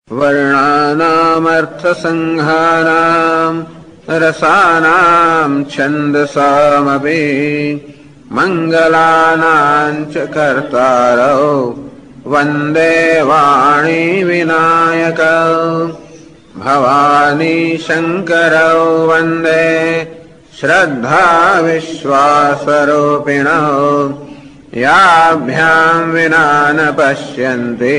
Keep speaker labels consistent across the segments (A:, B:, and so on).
A: वर्णानामर्थसङ्घानाम् रसानाम् छन्दसामपि मङ्गलानाम् च कर्तारौ वन्दे वाणी विनायकौ भवानी शङ्करौ वन्दे श्रद्धा विश्वासरूपिणौ याभ्याम् विना न पश्यन्ति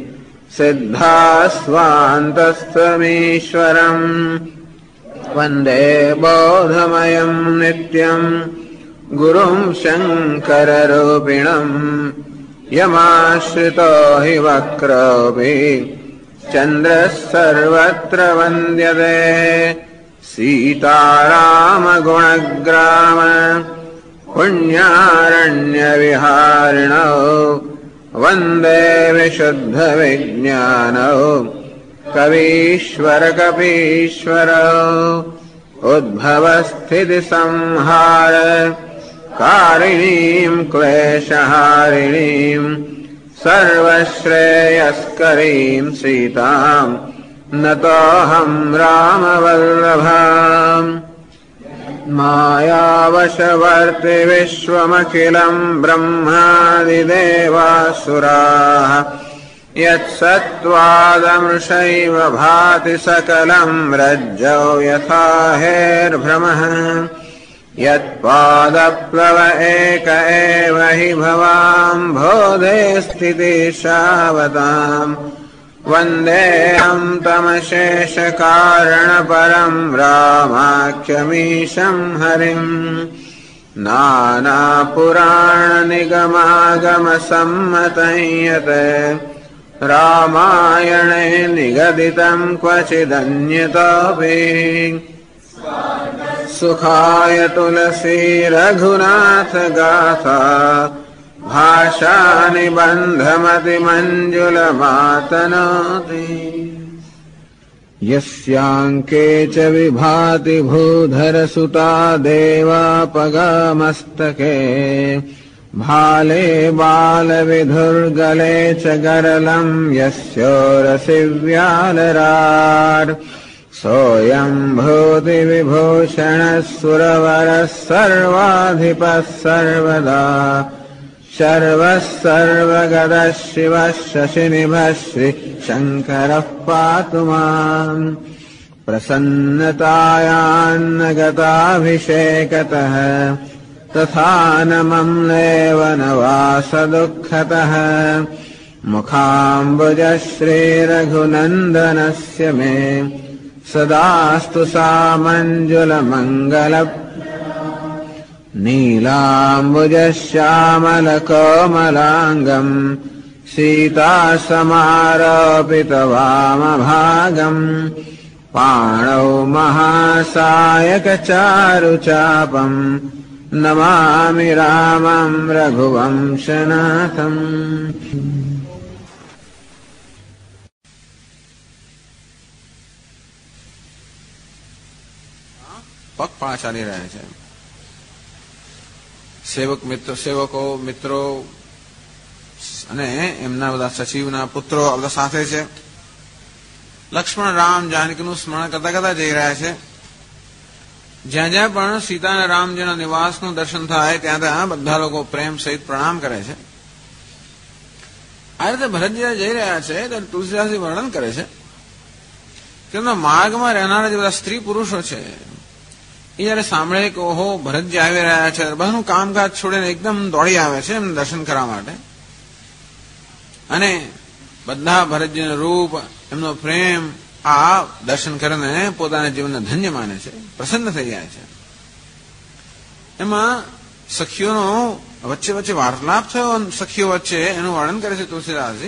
A: सिद्धास्वान्तस्तमीश्वरम् वन्दे बोधमयम् नित्यम् गुरुम् शङ्कररूपिणम् यमाश्रितो हि वक्रोऽपि चन्द्रः सर्वत्र वन्द्यते सीतारामगुणग्राम पुण्यारण्यविहारिणौ वन्दे विशुद्धविज्ञानौ कवीश्वरकपीश्वरौ उद्भवस्थितिसंहार कारिणीम् क्लेशहारिणीम् सर्वश्रेयस्करीम् सीताम् नतोऽहम् रामवल्लभाम् मायावशवर्ति विश्वमखिलम् ब्रह्मादिदेवासुराः यत्सत्त्वादमृषैव भाति सकलम् रज्जौ यथा हेर्भ्रमः यत्पादप्लव एक एव हि भवाम्भोधे स्थितिशावताम् वन्देऽहम् तमशेषकारणपरम् रामाख्यमीशम् हरिम् नानापुराणनिगमागमसम्मतं यत् रामायणे निगदितम् क्वचिदन्यतोऽपि सुखाय तुलसी रघुनाथ गाथा भाषानिबन्धमतिमञ्जुलमातनोति यस्याङ्के च विभाति भूधरसुता देवापगामस्तके भाले बालविधुर्गले च गरलम् यस्योरसि व्यालराट् सोऽयम् भूतिविभूषणः सुरवरः सर्वाधिपः सर्वदा शर्वः सर्वगतः शिवः शशिनिभः श्रीशङ्करः पातु माम् प्रसन्नतायान्न गताभिषेकतः तथा न मम्लेव न वासदुःखतः मुखाम्बुजः श्रीरघुनन्दनस्य मे सदास्तु सामञ्जुलमङ्गल नीलाम्बुजश्यामलकोमलाङ्गम् सीतासमारोपितवामभागम् पाणौ महासायकचारुचापम् नमामि रामम् रघुवंशनाथम्।
B: પગપાળા ચાલી રહ્યા છે. સેવકો મિત્રો અને એમના બધા સચિવના પુત્રો આ બધા સાથે છે. લક્ષ્મણ રામ જાનકીનું સ્મરણ કરતા કરતા જઈ રહ્યા છે. જ્યાં જ્યાં પણ સીતા અને રામજીના નિવાસનું દર્શન થાય ત્યાં ત્યાં બધા લોકો પ્રેમ સહિત પ્રણામ કરે છે. આ રીતે ભરતજી જઈ રહ્યા છે ત્યારે તુલસીદાસજી વર્ણન કરે છે કે માર્ગમાં રહેનારા જે બધા સ્ત્રી પુરુષો છે એ જયારે સાંભળે કે ઓહો ભરતજી આવી રહ્યા છે, બધાનું કામકાજ છોડીને એકદમ દોડી આવે છે એમને દર્શન કરવા માટે. અને બધા ભરતજીનું રૂપ, એમનો પ્રેમ આ દર્શન કરીને પોતાના જીવનને ધન્ય માને છે, પ્રસન્ન થઈ જાય છે. એમાં સખીઓનો વચ્ચે વચ્ચે વાર્તાલાપ થયો સખીઓ વચ્ચે, એનું વર્ણન કરે છે તુલસીદાસજી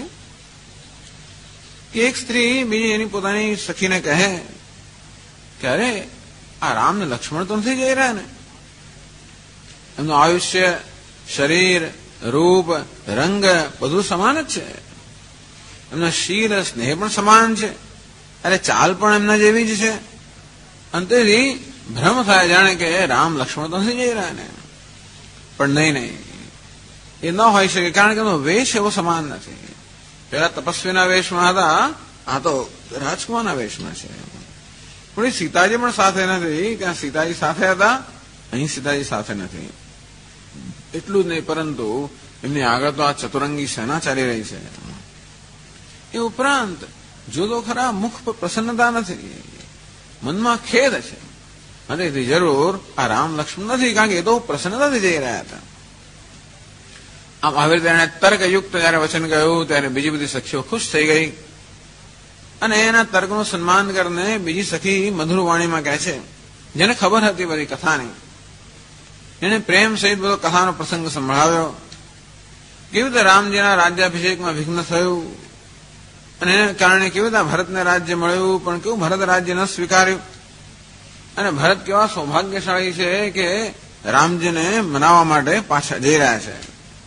B: કે એક સ્ત્રી બીજી એની પોતાની સખીને કહે કે અરે આ રામ ને લક્ષ્મણ તો નથી જઈ રહ્યા ને, એમનું આયુષ્ય, શરીર, રૂપ, રંગ બધું સમાન જ છે, એમના શીલ સ્નેહ પણ સમાન છે, અરે ચાલ પણ એમના જેવી જ છે. અંતેથી ભ્રમ થાય જાણે કે રામ લક્ષ્મણ તો નથી જઈ રહ્યા ને. પણ નહીં, એ ન હોઈ શકે, કારણ કે એનો વેશ એવો સમાન નથી. પેલા તપસ્વીના વેશમાં હતા આ તો રાજકુમારના વેશમાં છે. પણ સીતાજી પણ સાથે નથી. ત્યાં સીતાજી સાથે હતા, અહીં સીતાજી સાથે નથી. એટલું જ નહીં, પરંતુ એમની આગળ તો આ ચતુરંગી સેના ચાલી રહી છે. એ ઉપરાંત જો તો ખરા મુખ પર પ્રસન્નતા નથી, મનમાં ખેદ છે. અને તેથી જરૂર આ રામ લક્ષ્મણ નથી, કારણ કે એ તો પ્રસન્નતાથી જઈ રહ્યા હતા. આમ આવી રીતે એને તર્કયુક્ત જયારે વચન કહ્યું ત્યારે બીજી બધી સખીઓ ખુશ થઈ ગઈ અને એના તર્કનું સન્માન કરીને બીજી સખી મધુર વાણીમાં કહે છે, જેને ખબર હતી બધી કથાની, એને પ્રેમ સહિત બધો કથાનો પ્રસંગ સંભળાવ્યો. કેવી રીતે રામજીના રાજ્યાભિષેકમાં વિઘ્ન થયું અને એને કારણે કેવી રીતે ભરતને રાજ્ય મળ્યું, પણ કેવું ભરત રાજ્ય ન સ્વીકાર્યું, અને ભરત કેવા સૌભાગ્યશાળી છે કે રામજીને મનાવવા માટે પાછા જઈ રહ્યા છે.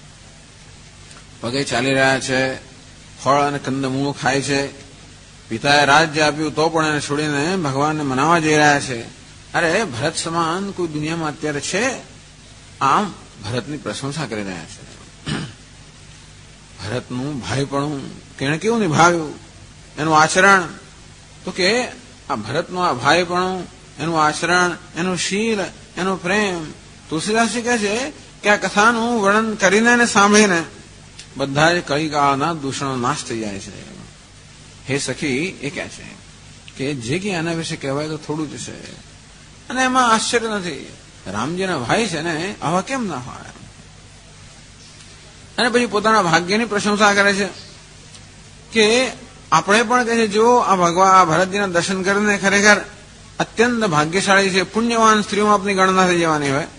B: પગે ચાલી રહ્યા છે, ફળ અને કંદમૂળ ખાય છે. પિતાએ રાજ્ય આપ્યું તો પણ એને છોડીને ભગવાનને મનાવવા જઈ રહ્યા છે. અરે ભરત સમાન કોઈ દુનિયામાં અત્યારે છે? આમ ભરતની પ્રશંસા કરી રહ્યા છે. ભરતનું ભાઈપણું કેણે કેવું નિભાવ્યું, એનું આચરણ, તો કે આ ભરતનું આ ભાઈપણું, એનું આચરણ, એનું શીલ, એનો પ્રેમ. તુલસીદાસજી કહે છે કે આ કથાનું વર્ણન કરીને અને સાંભળીને બધા જ કળીકાળના દૂષણો નાશ થઈ જાય છે. હે સખી, એ કહે છે કે જે કે આના વિશે કહેવાય તો થોડું જ છે, અને એમાં આશ્ચર્ય નથી. રામજીના ભાઈ છે ને, આવા કેમ ના હોય? અને પછી પોતાના ભાગ્યની પ્રશંસા કરે છે કે આપણે પણ કહે છે, જો આ ભગવાન આ ભરતજીના દર્શન કરીને ખરેખર અત્યંત ભાગ્યશાળી છે, પુણ્યવાન સ્ત્રીઓમાં આપની ગણના થઈ જવાની હોય.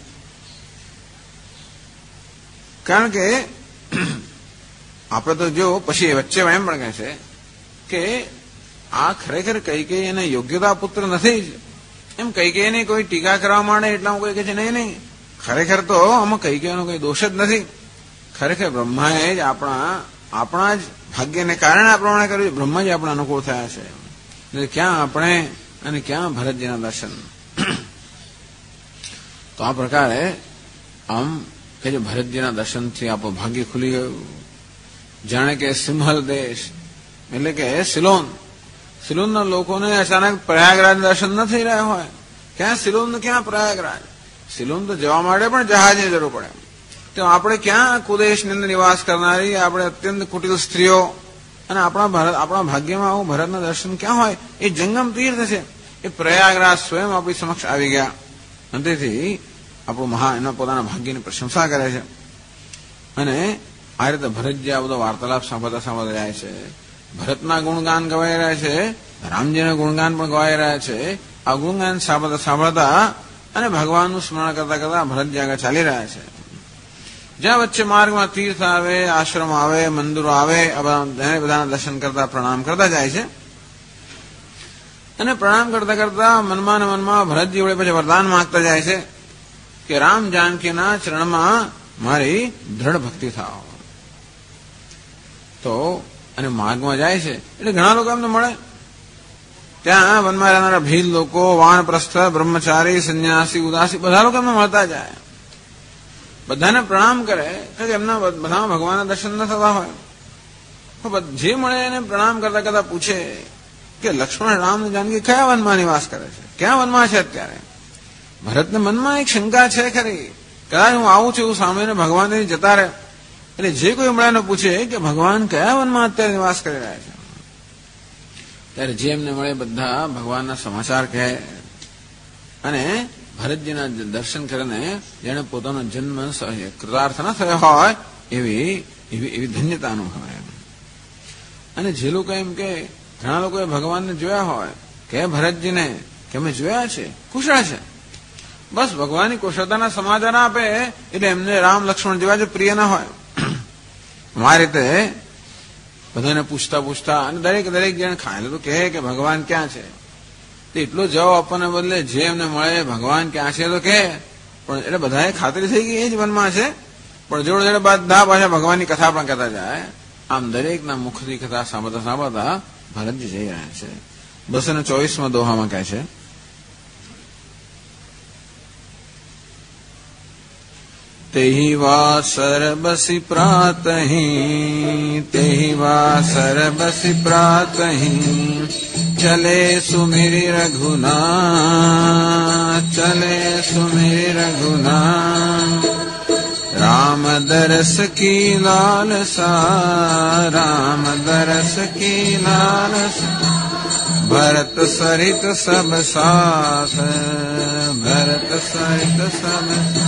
B: કારણ કે આપણે તો જો પછી વચ્ચે એમ પણ કહે છે કે આ ખરેખર કૈકેયી એને યોગ્યતા પુત્ર નથી જ. એમ કૈકેયીની કોઈ ટીકા કરવા માંડે એટલા કોઈ કહે છે નહીં, ખરેખર તો આમાં કૈકેયીનો કોઈ દોષ જ નથી. ખરેખર બ્રહ્માએ જ આપણા જ ભાગ્યને કારણે આ પ્રમાણે કર્યું. બ્રહ્મા જ આપણા અનુકૂળ થયા છે. ક્યાં આપણે અને ક્યાં ભરતજીના દર્શન. તો આ પ્રકારે આમ કે જે ભરતજીના દર્શનથી આપણું ભાગ્ય ખુલી ગયું. જાણે કે સિંહલ દેશ એટલે કે સિલોનના લોકોને અચાનક પ્રયાગરાજ દર્શન ન થઈ રહ્યા હોય. ક્યાં સિલોન, ક્યાં પ્રયાગરાજ? સિલોન તો જવા માટે પણ જહાજની જરૂર પડે. તો આપણે ક્યાં કુદેશની અંદર નિવાસ કરનારી આપણે અત્યંત કુટિલ સ્ત્રીઓ અને આપણા ભાગ્યમાં આવું ભરતના દર્શન ક્યાં હોય? એ જંગમ તીર્થ છે, એ પ્રયાગરાજ સ્વયં આપણી સમક્ષ આવી ગયા. અને તેથી આપણું એના પોતાના ભાગ્યની પ્રશંસા કરે છે. અને આ રીતે ભરતજી આ બધો વાર્તાલાપ સાંભળતા જાય છે. ભરતના ગુણગાન ગવાઈ રહ્યા છે, રામજીના ગુણગાન પણ ગવાઈ રહ્યા છે. આ ગુણગાન સાંભળતા અને ભગવાનનું સ્મરણ કરતા કરતા ભરતજી આગળ ચાલી રહ્યા છે. જ્યાં વચ્ચે માર્ગમાં તીર્થ આવે, આશ્રમ આવે, મંદિરો આવે, બધાના દર્શન કરતા પ્રણામ કરતા જાય છે. અને પ્રણામ કરતા કરતા મનમાં ને મનમાં ભરતજી વડે પછી વરદાન માંગતા જાય છે કે રામ જાનકીના ચરણમાં મારી દ્રઢ ભક્તિ થાવ. તો અને માર્ગમાં જાય છે એટલે ઘણા લોકો એમને મળે. ત્યાં વનમાં રહેનારા ભીલ લોકો, વાણપ્રસ્થ, બ્રહ્મચારી, સંન્યાસી, ઉદાસી બધા લોકો એમને મળતા જાય. બધાને પ્રણામ કરે કે એમના બધા ભગવાનના દર્શન ન થતા હોય. જે મળે એને પ્રણામ કરતા કરતા પૂછે કે લક્ષ્મણ, રામ અને જાનકી કયા વનમાં નિવાસ કરે છે, ક્યાં વનમાં છે અત્યારે? ભરતને મનમાં એક શંકા છે ખરી, કદાચ હું આવું છું એવું સાંભળીને ભગવાન જતા રહે. એટલે જે કોઈ મળે પૂછે કે ભગવાન કયા વનમાં અત્યારે નિવાસ કરી રહ્યા છે. ત્યારે જે એમને મળે બધા ભગવાનના સમાચાર કહે અને ભરતજીના દર્શન કરીને જેને પોતાનો જન્મ કૃતાર્થ ન થયો હોય એવી ધન્યતા અનુભવે. અને જે લોકો એમ કે ઘણા લોકોએ ભગવાનને જોયા હોય કે ભરતજીને કે અમે જોયા છે, કુશળ છે, બસ ભગવાનની કુશળતાના સમાચાર આપે એટલે એમને રામ લક્ષ્મણ જેવા જ પ્રિય ના હોય. આ રીતે બધાને પૂછતા અને દરેક જણ ખાય તો કહે કે ભગવાન ક્યાં છે. એટલો જવાબ આપવાને બદલે જે એમને મળે ભગવાન ક્યાં છે તો કહે. પણ એટલે બધાએ ખાતરી થઈ ગઈ એ જ વનમાં છે. પણ જોડે જોડે બધા પાછા ભગવાનની કથા પણ કહેતા જાય. આમ દરેકના મુખથી કથા સાંભળતા ભરતજી જઈ રહ્યા છે. 224માં દોહામાં કહે છે, तेहि वासर बसि प्रातहि, तेहि वासर बसि प्रातहि, चले सुमिरि रघुनाथ, चले सुमिरि रघुनाथ। राम दरस की लालसा, राम दरस की लालसा, भरत सरित सब साथ, भरत सरित सब।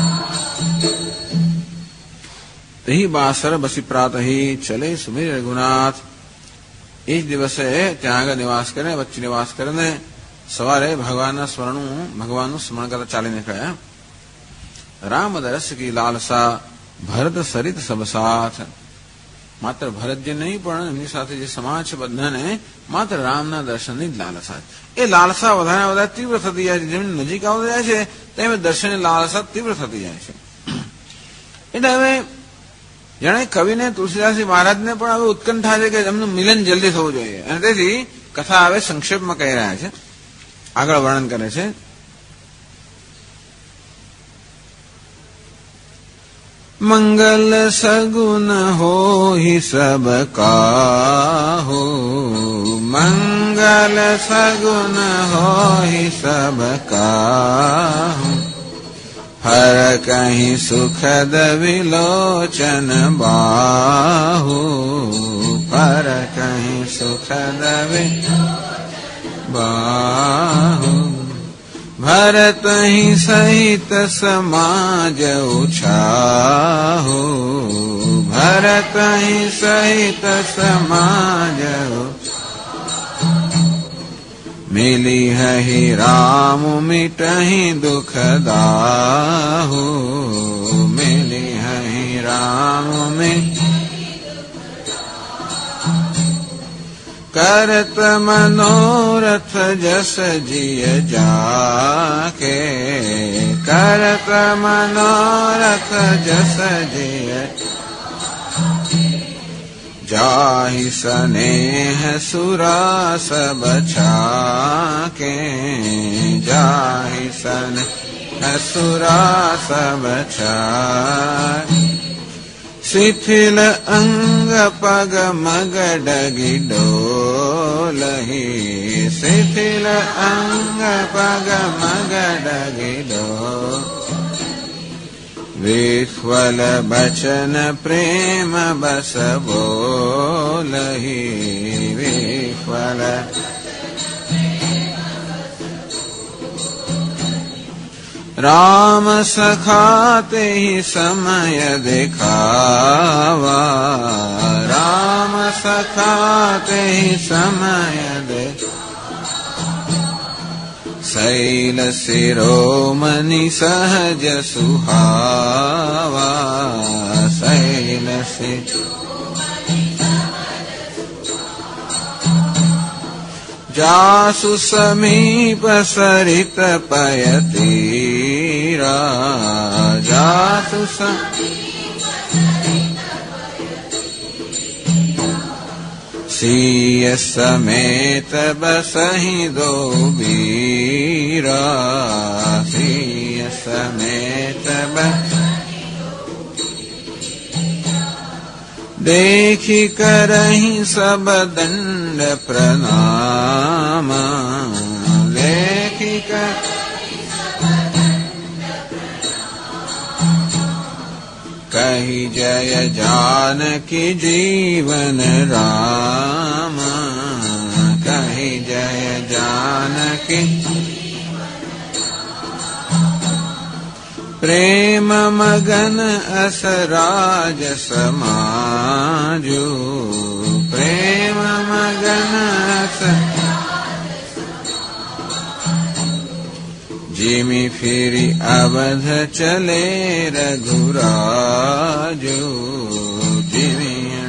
B: તેહી બાસર બસી પ્રાતહી ચલે સુમિર રઘુનાથ. એ જ દિવસે ત્યાં આગળ નિવાસ કરીને, વચ્ચે નિવાસ કરીને સવારે ભગવાનનું સ્મરણ કરતા ચાલી નીકળ્યા. રામ દરસ કી લાલસા, ભરત સરિત સબ સાથ. માત્ર ભરતજી નહીં પણ એમની સાથે જે સમાજ છે બધાને માત્ર રામના દર્શનની જ લાલસા. એ લાલસા વધારે વધારે તીવ્ર થતી જાય છે. જેમ નજીક આવતી જાય છે તેમ દર્શનની લાલસા તીવ્ર થતી જાય છે. એટલે હવે જાણે કવિને તુલસીદાસજી મહારાજને પણ હવે ઉત્કંઠા છે કે એમનું મિલન જલ્દી થવું જોઈએ, અને તેથી કથા હવે સંક્ષેપમાં કહી રહ્યા છે. આગળ વર્ણન કરે છે. મંગલ સગુન હોહિ સબ કાહુ, મંગલ સગુન હોહિ સબ કાહુ, હર કહીં સુખદ વિલોચન બાહુ, હર કહીં સુખદ બાહુ, ભરત સહિત સમાજ ઉછાહુ, ભરત સહિત સમાજ મિલી હહિ રામ મિટહિ દુઃખ દાહુ, મિલી હહિ રામ करत मनोरथ जस जिय जाके, करत मनोरथ जस जिय जाहि स्नेह सुरास बछाके, जाहि स्नेह सुरास बछाके। शिथिल अंग पग मग डगी डोलहि, शिथिल अंग पग मग डगी डोल। विह्वल बचन प्रेम बस बोलहि, विह्वल राम सखाते ही समय दिखावा, राम सखाते ही समय शैल शिरोमणि सहज सुहावा, शैल जासु समीप सरित पयतीरा, जासु सिय समेत बसहि दो बीरा, सिय समेत बस देखी करहि सब दंड प्रणाम, देखी कर कही जय जानकी जीवन राम, कही जय जानकी प्रेम मगन असराज समाजु, प्रेम मगन अस जिमि फिरि अवध चले रघुराजु, जिमि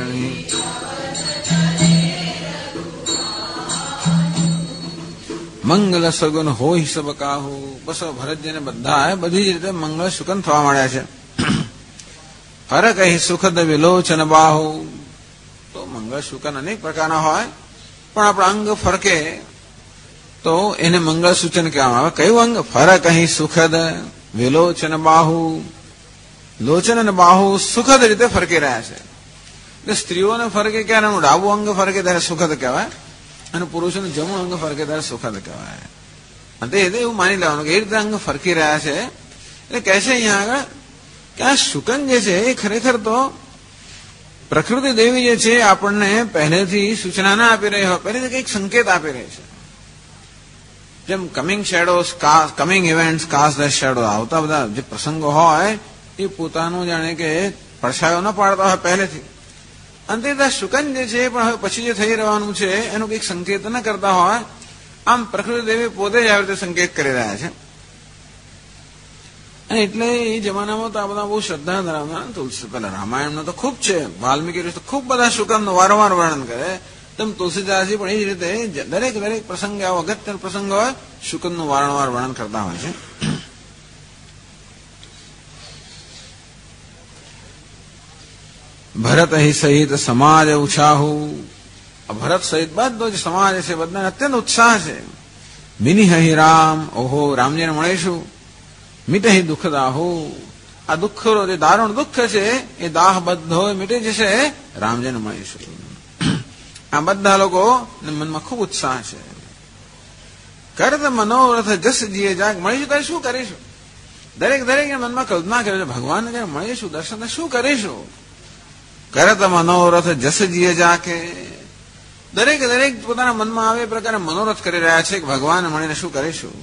B: મંગલ સગુન હોય સબ કાહુ. બસ ભરતજીને બધા બધી જ રીતે મંગળ સુકન થવા માંડ્યા છે. ફરક અહીં સુખદ વિલોચન બાહુ. તો મંગળ સુકન અનેક પ્રકારના હોય, પણ આપણા અંગ ફરકે તો એને મંગળ સૂચન કહેવામાં આવે. કયું અંગ? ફરક અહીં સુખદ વિલોચન બાહુ. લોચન અને બાહુ સુખદ રીતે ફરકી રહ્યા છે. એટલે સ્ત્રીઓને ફરકે ક્યારે ડાબુ અંગ ફરકે ત્યારે સુખદ કહેવાય અને પુરુષોને જમણું અંગ ફરકે ત્યારે સુખદ કહેવાય. અને એવું માની લેવાનું કે એ રીતે અંગ ફરકી રહ્યા છે. એટલે કહે છે અહીંયા આગળ કે આ શુકન જે છે એ ખરેખર તો પ્રકૃતિ દેવી જે છે આપણને પહેલેથી સૂચના ના આપી રહી હોય, પહેલેથી કંઈક સંકેત આપી રહી છે. જેમ coming shadows coming events cast the shadow, આવતા બધા જે પ્રસંગો હોય એ પોતાનું જાણે કે પડછાયો ન પાડતા હોય પહેલેથી. અંતે શુકન જે છે પણ હવે પછી જે થઈ રહેવાનું છે એનો કંઈક સંકેત ન કરતા હોય, આમ પ્રકૃતિ દેવી પોતે જ આવી રીતે સંકેત કરી રહ્યા છે. અને એટલે એ જમાનામાં તો આ બધા બહુ શ્રદ્ધા ધરાવતા. તુલસી પેલા રામાયણમાં તો ખૂબ છે, વાલ્મીકી ઋષિ તો ખૂબ બધા શુકનનું વારંવાર વર્ણન કરે. તેમ તુલસીદાસજી પણ એ જ રીતે દરેક પ્રસંગે આવો અગત્યનો પ્રસંગ હોય શુકનનું વારંવાર વર્ણન કરતા હોય છે. ભરત સહિત સમાજ ઉત્સાહુ, ભરત સહિત બધો જ સમાજ છે બધાને અત્યંત ઉત્સાહ છે. મિનિ રામ, ઓહો રામજીને મળીશું. મિટહી દુઃખ દાહુ, આ દુઃખ જે દારૂણ દુઃખ છે એ દાહ બધો મીટી જશે રામજીને મળીશું. આ બધા લોકો મનમાં ખૂબ ઉત્સાહ છે. કરત મનોરથ જસ જીએ જાગ, મળીશું ત્યારે શું કરીશું? દરેક મનમાં કલ્પના કરે છે ભગવાનને જયારે મળીશું દર્શન શું કરીશું. કરત મનોરથ જસ જીએ જાકે, દરેક પોતાના મનમાં આવે એ પ્રકારે મનોરથ કરી રહ્યા છે કે ભગવાન મળીને શું કરીશું.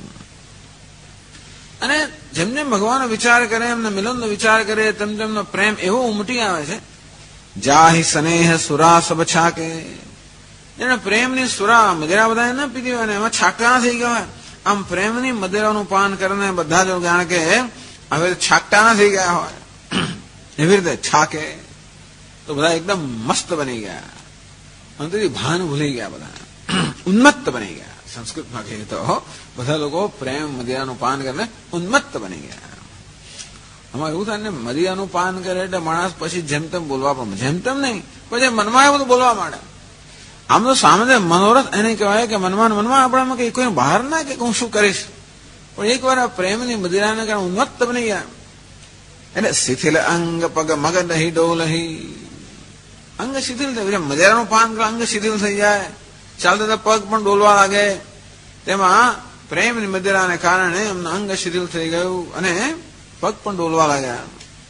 B: અને જેમ જેમ ભગવાનનો વિચાર કરે એમને મિલનનો વિચાર કરે તેમ તેમનો પ્રેમ એવો ઉમટી આવે છે. જાહી સ્નેહ સુરા સબ છાકે, એને પ્રેમની સુરા મદિરા બધા ન પીધી હોય ને એમાં છાકટા થઈ ગયા હોય, આમ પ્રેમની મદિરાનું પાન કરીને બધા જ જાણે કે હવે છાકટા ના થઈ ગયા હોય એવી રીતે છાકે તો બધા એકદમ મસ્ત બની ગયા. અને ભાન ભૂલી ગયા, બધા ઉન્મત્ત બની ગયા. સંસ્કૃતમાં કહીએ તો બધા લોકો પ્રેમ મદિરાનું પાન કરીને ઉન્મત્ત બની ગયા. આમાં એવું થાય ને મદિરાનું પાન કરે એટલે માણસ પછી જેમ તેમ બોલવા પણ, જેમ તેમ નહીં પછી મનમાં એ બધું બોલવા માંડે. આમ તો સામે મનોરથ એને કહેવાય કે મનમાં આપણામાં કઈ કોઈ બહાર ના કે હું શું કરીશ, પણ એકવાર આ પ્રેમની મદિરાને કારણે ઉન્મત્ત બની ગયા. એટલે શિથિલ અંગ પગ મગ નહીં ડોલહી, અંગ શિથિલ થઈ જાય. મદિરાનું પાન કરે અંગ શિથિલ થઈ જાય, ચાલતા પગ પણ ડોલવા લાગે. તેમાં પ્રેમની મદિરાને કારણે એમનું અંગ શિથિલ થઈ ગયું અને પગ પણ ડોલવા લાગ્યા.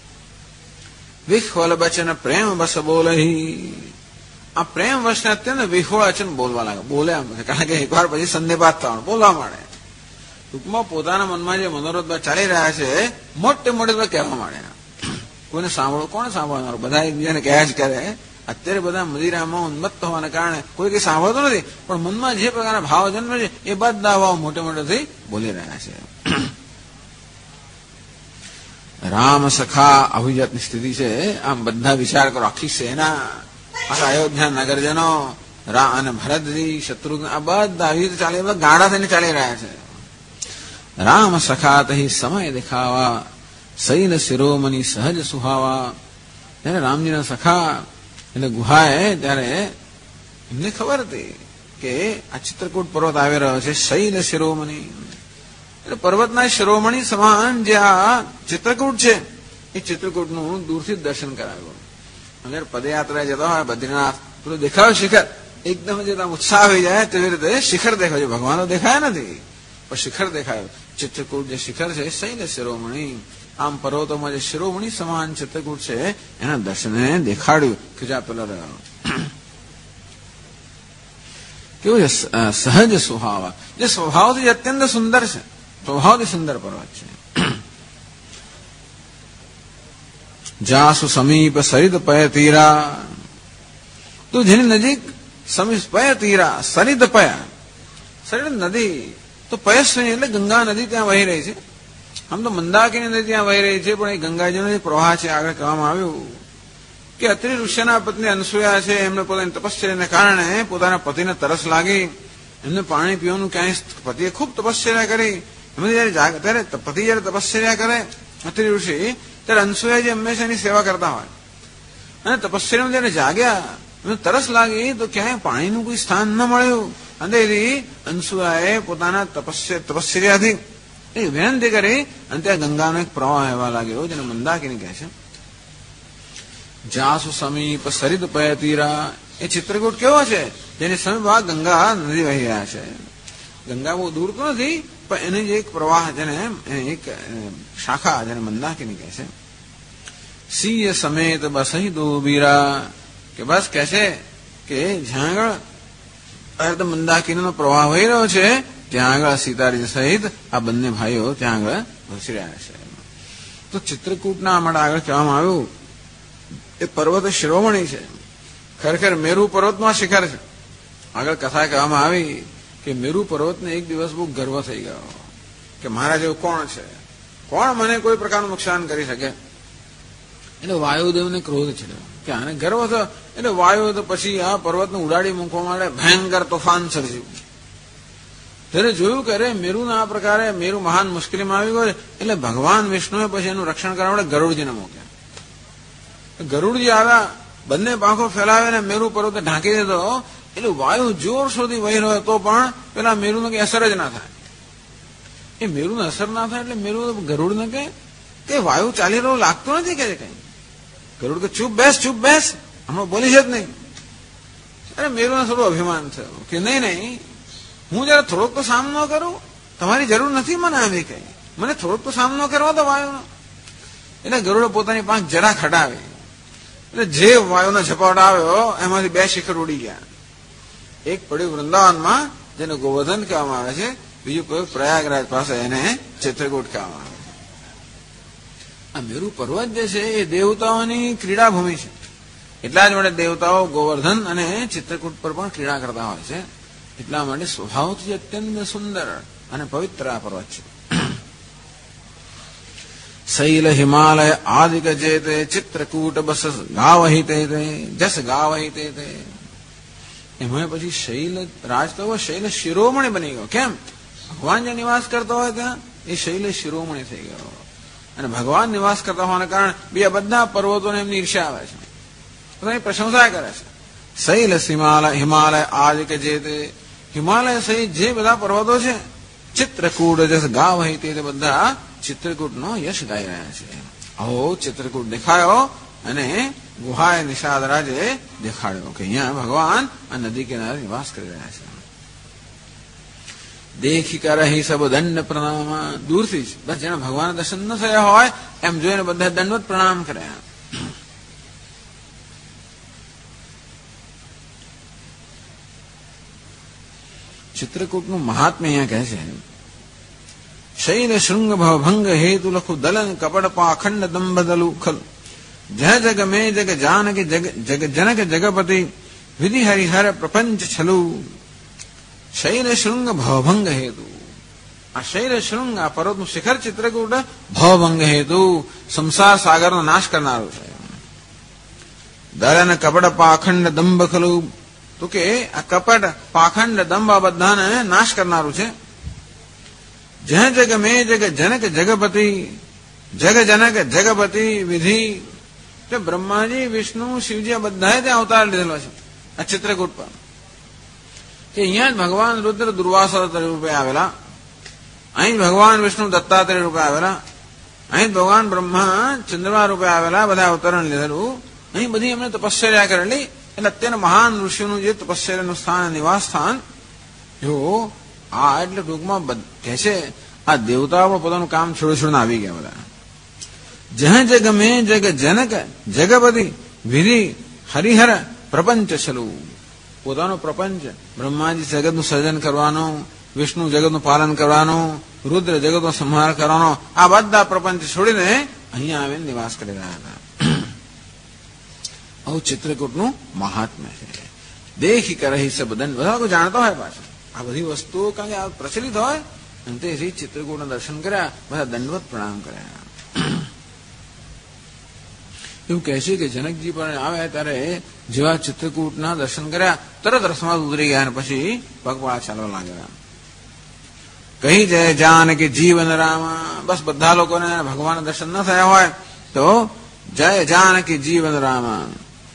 B: વિહ્વલ બચન પ્રેમ બસ બોલહી, આ પ્રેમ વશને અત્યંત વિહ્વળ વચન બોલવા લાગે. બોલે કારણ કે એકવાર પછી સંધિપાત થવાનું બોલવા માંડે. ટૂંકમાં પોતાના મનમાં જે મનોરથ ચાલી રહ્યા છે મોટે કહેવા માંડે. કોઈને સાંભળો, કોણ સાંભળવાનું? બધા એકબીજાને કહ્યા જ કરે. અત્યારે બધા મદિરામાં ઉન્મત્ત હોવાને કારણે કોઈ કઈ સાંભળતો નથી, પણ મનમાં જે પ્રકારના ભાવ જન્મે છે એ બધા ભાવ મોટેથી બોલી રહ્યા છે. રામ સખા અભિજાતની સ્થિતિ છે. આમ બધા વિચાર કરો, આખી સેના, આખા અયોધ્યા નગરજનો અને ભરતજી શત્રુઘ્ન આ બધા આવી રીતે ચાલી, બધા ગાડા થઈને ચાલી રહ્યા છે. રામ સખા તહી સમય દેખાવા, સૈલ શિરોમણી સહજ સુહાવા. ત્યારે રામજીના સખા એટલે ગુહાએ ત્યારે એમને ખબર હતી કે આ ચિત્રકૂટ પર્વત આવી રહ્યો છે. શૈલ શિરોમણી એટલે પર્વતના શિરોમણી સમાન જે આ ચિત્રકૂટ છે એ ચિત્રકૂટનું દૂરથી જ દર્શન કરાવ્યું. અગર પદયાત્રા જતા હોય બદ્રીનાથ, પેલું દેખાયું શિખર, એકદમ જે ઉત્સાહ આવી જાય તેવી રીતે શિખર દેખાય છે. ભગવાન તો દેખાયા નથી પણ શિખર દેખાયું. ચિત્રકૂટ જે શિખર છે શૈલ શિરોમણી, આમ પર્વતોમાં જે શિરોમણી સમાન ચિત્રકૂટ છે એના દર્શને દેખાડ્યું કે જા પેલો રહ્યો. કેવું છે સહજ સુહાવા, જે સ્વભાવથી અત્યંત સુંદર છે, સ્વભાવથી સુંદર પર્વત છે. જાસુ સમીપ સરિત પય તીરા, તો જેની નજીક સમીપ પય તીરા, સરિત પય, સરિત નદી તો પયસ્વિની એટલે ગંગા નદી ત્યાં વહી રહી છે. આમ તો મંદાકિની નદી ત્યાં વહી રહી છે, પણ એ ગંગાજીનો જે પ્રવાહ છે આગળ કહેવામાં આવ્યું કે અત્રિ ઋષિના પત્ની અનસુયા છે, એમને પોતાની તપશ્ચર્યાને કારણે પોતાના પતિને તરસ લાગી, એમને પાણી પીવાનું ક્યાંય, પતિએ ખૂબ તપશ્ચર્યા કરી. એમને જયારે ત્યારે પતિ જયારે તપશ્ચર્યા કરે અત્રિ ઋષિ, ત્યારે અનસુયાજી હંમેશા એની સેવા કરતા હોય. અને તપશ્ચર્યામાં જયારે જાગ્યા, એમને તરસ લાગી તો ક્યાંય પાણીનું કોઈ સ્થાન ન મળ્યું. અને અનસુયાએ પોતાના તપશ્ચર્યાથી એ વિનંતી કરી અને ત્યાં ગંગાનો એક પ્રવાહ એવા લાગ્યો જેને મંદાકિની કહે છે. જાસુ સમીપ સરિત પય તીરા, એ ચિત્રકૂટ કેવો છે જેની સમીપમાં ગંગા નદી વહી રહ્યા છે. ગંગા બહુ દૂર તો નથી, પણ એની જે એક પ્રવાહ જેને એક શાખા જેને મંદાકિની કહે છે. સિંહ સમેત બસહી દો બીરા, કે બસ કહે છે કે જ્યાં આગળ મંદાકિનીનો પ્રવાહ વહી રહ્યો છે ત્યાં આગળ સીતાજી સહિત આ બંને ભાઈઓ ત્યાં આગળ ઘૂસી રહ્યા છે. તો ચિત્રકૂટના માટે આગળ કહેવામાં આવ્યું એ પર્વત શિરોમણી છે. ખરેખર મેરુ પર્વતમાં શિખર છે. આગળ કથા કહેવામાં આવી કે મેરુ પર્વતને એક દિવસ બહુ ગર્વ થઈ ગયો કે મારા જેવું કોણ છે, કોણ મને કોઈ પ્રકારનું નુકસાન કરી શકે. એટલે વાયુદેવને ક્રોધ ચડ્યો કે આને ગર્વ થયો. એટલે વાયુ તો પછી આ પર્વતને ઉડાડી મૂકવા માટે ભયંકર તોફાન સર્જ્યું. ત્યારે જોયું કે અરે મેરુના આ પ્રકારે મેરુ મહાન મુશ્કેલીમાં આવી ગયો. એટલે ભગવાન વિષ્ણુએ પછી એનું રક્ષણ કરવા માટે ગરુડજીને મોકલ્યા. ગરુડજી આવ્યા, બંને પાંખો ફેલાવીને મેરુ પર્વતને ઢાંકી દીધો. એટલે વાયુ જોર સુધી વહી રહ્યો તો પણ પેલા મેરુને કઈ અસર જ ના થાય. એ મેરુને અસર ના થાય એટલે મેરુ ગરુડને કે વાયુ ચાલી રહ્યો લાગતું નથી કે કઈ. ગરુડ કે ચૂપ બેસ હમણાં બોલી છે જ નહીં. અરે મેરુને થોડું અભિમાન થયું કે નહીં હું જરા થોડોક તો સામનો કરું, તમારી જરૂર નથી મને આવી કઈ, મને થોડોક તો સામનો કરવા દો વાયુનો. એટલે ગરુડે પોતાની પાંખ જરા ખડાવી. એટલે જે વાયુનો ઝપાટ આવ્યો એમાંથી બે શિખર ઉડી ગયા. એક પડ્યું વૃંદાવનમાં જેને ગોવર્ધન કહેવામાં આવે છે, બીજું કોઈ પ્રયાગરાજ પાસે એને ચિત્રકૂટ કહેવામાં આવે છે. આ મેરુ પર્વત જે છે એ દેવતાઓની ક્રીડા ભૂમિ છે. એટલા જ માટે દેવતાઓ ગોવર્ધન અને ચિત્રકૂટ પર પણ ક્રીડા કરતા હોય છે. એટલા માટે સ્વભાવથી અત્યંત સુંદર અને પવિત્ર આ પર્વત છે. શૈલ હિમાલય આદિક જેતે ચિત્રકૂટ બસ ગાવહિતે જસ ગાવહિતે. એમાં પછી શૈલ રાજ તો શૈલ શિરોમણી બની ગયો. કેમ? ભગવાન જે નિવાસ કરતા હોય ત્યાં એ શૈલ શિરોમણી થઈ ગયો. અને ભગવાન નિવાસ કરતા હોવાને કારણે બે બધા પર્વતોને એમની ઈર્ષ્યા આવે છે, પોતાની પ્રશંસા કરે છે. શૈલ હિમાલય આદિક જેતે, હિમાલય સહિત જે બધા પર્વતો છે ચિત્રકૂટ જસ ગાવહિતે તે બધા ચિત્રકૂટનો યશ ગાઈ રહ્યા છે. આવો ચિત્રકૂટ દેખાયો અને ગુહાએ નિષાદ રાજે દેખાડ્યો કે અહીંયા ભગવાન આ નદી કિનારે નિવાસ કરી રહ્યા છે. દેખી કરહી સબ દંડ પ્રણામ, દૂરથી જ બસ જેને ભગવાન દર્શન ન થયા હોય એમ જોઈને બધા દંડવત પ્રણામ કર્યા. ચિત્રકૂટનું મહાત્મ્ય અહીંયા કહે છે. શૈલ શૃંગ ભંગ હેતુ લખુ દલન કપડ પાખંડ દંભ દલુ ખલ જય જગ મે જગ જાનકી જગ જનક જગપતિ વિધિ હરિહર પ્રપંચ છલુ. શૈલ શૃંગ ભવભંગ હેતુ, આ શૈલ શૃંગ આ પર્વતનું શિખર ચિત્રકૂટ ભવભંગ હેતુ સંસાર સાગરનો નાશ કરનારું છે. દલન કપડ પાખંડ દંભ ખલુ, તો કે આ કપટ પાખંડ દંભ આ બધાને નાશ કરનારું છે. જય જગ મે જગ જનક જગપતિ, જગ જનક જગપતિ વિધિ, બ્રહ્માજી વિષ્ણુ શિવજી આ બધાએ ત્યાં અવતાર લીધેલો છે આ ચિત્રકૂટ પર. કે અહીંયા જ ભગવાન રુદ્ર દુર્વાસા રૂપે આવેલા, અહીં ભગવાન વિષ્ણુ દત્તાત્રેય રૂપે આવેલા, અહીં ભગવાન બ્રહ્મા ચંદ્રમા રૂપે આવેલા, બધા અવતરણ લીધેલું. અહીં બધી એમને તપશ્ચર્યા કરેલી. એટલે અત્યારે મહાન ઋષિઓનું જે તપશ્ચર્યાનું સ્થાન, નિવાસ સ્થાન જો આ એટલે ટૂંકમાં કહે છે આ દેવતાઓ પણ પોતાનું કામ છોડીને આવી ગયા બધા. જહ જગ મે જગ જનક જગપતિ વિધિ હરિહર પ્રપંચ છલુ, પોતાનો પ્રપંચ બ્રહ્માજી જગતનું સર્જન કરવાનો, વિષ્ણુ જગતનું પાલન કરવાનું, રુદ્ર જગતનો સંહાર કરવાનો, આ બધા પ્રપંચ છોડીને અહીંયા આવીને નિવાસ કરી રહ્યા હતા. આવું ચિત્રકૂટનું મહાત્મ્ય છે. દેખી કરહી સબ દંડ, બધા લોકો જાણતા હોય પાછું આ બધી વસ્તુઓ, કારણ કે આ પ્રચલિત હોય અને તેથી ચિત્રકૂટના દર્શન કર્યા, બધા દંડવત પ્રણામ કર્યા. એવું કહે છે કે જનકજી પણ આવે ત્યારે જેવા ચિત્રકૂટના દર્શન કર્યા તરત રસમાં ઉતરી ગયા અને પછી પગપાળા ચાલવા લાગ્યા. કહી જય જાનકી જીવન રામ, બસ બધા લોકોને ભગવાન દર્શન ન થયા હોય તો જય જાનકી જીવન રામ,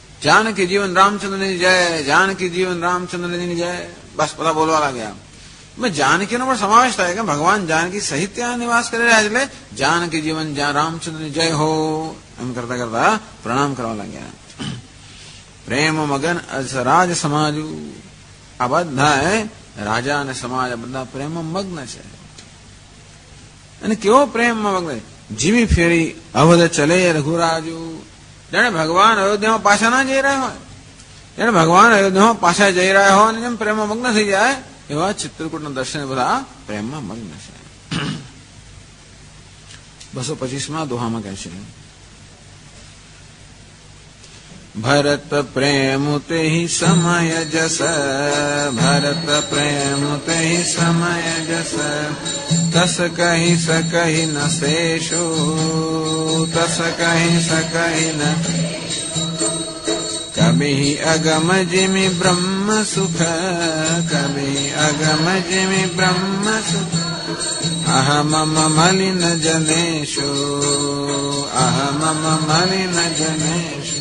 B: જાનકી જીવન રામચંદ્રની જય, જાનકી જીવન રામચંદ્રની જય, બસ બધા બોલવા લાગ્યા. જાનકીનો પણ સમાવેશ થાય કે ભગવાન જાનકી સહિત ત્યાં નિવાસ કરી રહ્યા છે, એટલે જાનકી જીવન જ્યાં રામચંદ્રની જય હો એમ કરતા કરતા પ્રણામ કરવા લાગ્યા. પ્રેમ મગન રાજ સમાજ, આ બધા રાજા અને સમાજ આ બધા પ્રેમમાં મગ્ન છે. અને કેવો પ્રેમમાં મગ્ન, જીવી ફેરી અવધ ચલે રઘુરાજુ, જાણે ભગવાન અયોધ્યામાં પાછા ના જઈ રહ્યા હોય, જાણે ભગવાન અયોધ્યામાં પાછા જઈ રહ્યા હોય અને જેમ પ્રેમમાં મગ્ન થઈ જાય એવા ચિત્રકૂટના દર્શન બધા પ્રેમમાં મગ્ન છે. 225 દોહામાં કહે છે, ભરત પ્રેમ તે સમય જસ, ભરત પ્રેમ તે સમય જસ, તસ કહી सकहि ન શેષો, તસ કહી सकहि ન, કભી અગમ जिमि બ્રહ્મ સુખ, કભી અગમ जिमि બ્રહ્મ સુખ, અહમમ મલિન જનેશો, અહમમ મલિન જનેશો.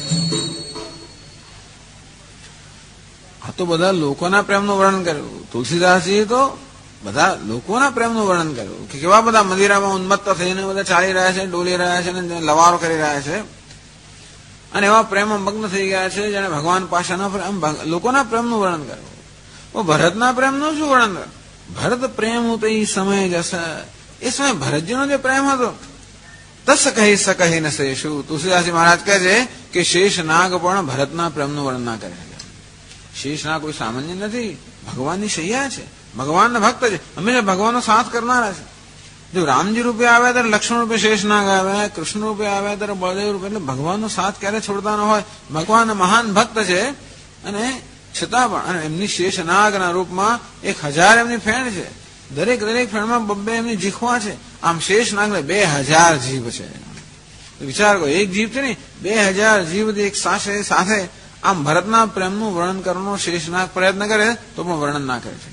B: આ તો બધા લોકોના પ્રેમનું વર્ણન કર્યું. તુલસીદાસજી તો બધા લોકોના પ્રેમનું વર્ણન કર્યું કે કેવા બધા મંદિરામાં ઉન્મત્ત થઈને બધા ચાલી રહ્યા છે, ડોલી રહ્યા છે, લવારો કરી રહ્યા છે અને એવા પ્રેમમાં મગ્ન થઈ ગયા છે જેને ભગવાન પાછાના પ્રેમ, લોકોના પ્રેમનું વર્ણન કર્યું. ભરતના પ્રેમનું શું વર્ણન કર્યું? ભરત પ્રેમ તો એ સમય જશે, એ સમય ભરતજીનો જે પ્રેમ હતો, તસ કહી सकहि ન શેષુ. તુલસીદાસજી મહારાજ કહે છે કે શેષ નાગ પણ ભરતના પ્રેમનું વર્ણન ના કરે. શેષનાગ કોઈ સામાન્ય નથી, ભગવાનની શૈયા છે, ભગવાનના ભક્ત છે, હંમેશા ભગવાનનો સાથ કરનારા છે. જો રામજી રૂપે આવ્યા ત્યારે લક્ષ્મણ રૂપે શેષનાગ આવ્યા, કૃષ્ણ રૂપે આવ્યા ત્યારે બળદેવ રૂપે, એટલે ભગવાનનો સાથ ક્યારે છોડતા ન હોય. ભગવાન મહાન ભક્ત છે અને છતાં પણ, અને એમની શેષનાગના રૂપમાં 1000 એમની ફેણ છે, દરેક ફેણમાં 2 એમની જીખવા છે. આમ શેષનાગને 2000 જીભ છે. વિચાર કરો, એક જીભ છે ને 2000 જીભ એક સાથે આમ ભરતના પ્રેમનું વર્ણન કરવાનો શેષનાગ પ્રયત્ન કરે તો પણ વર્ણન ના કરી શકે.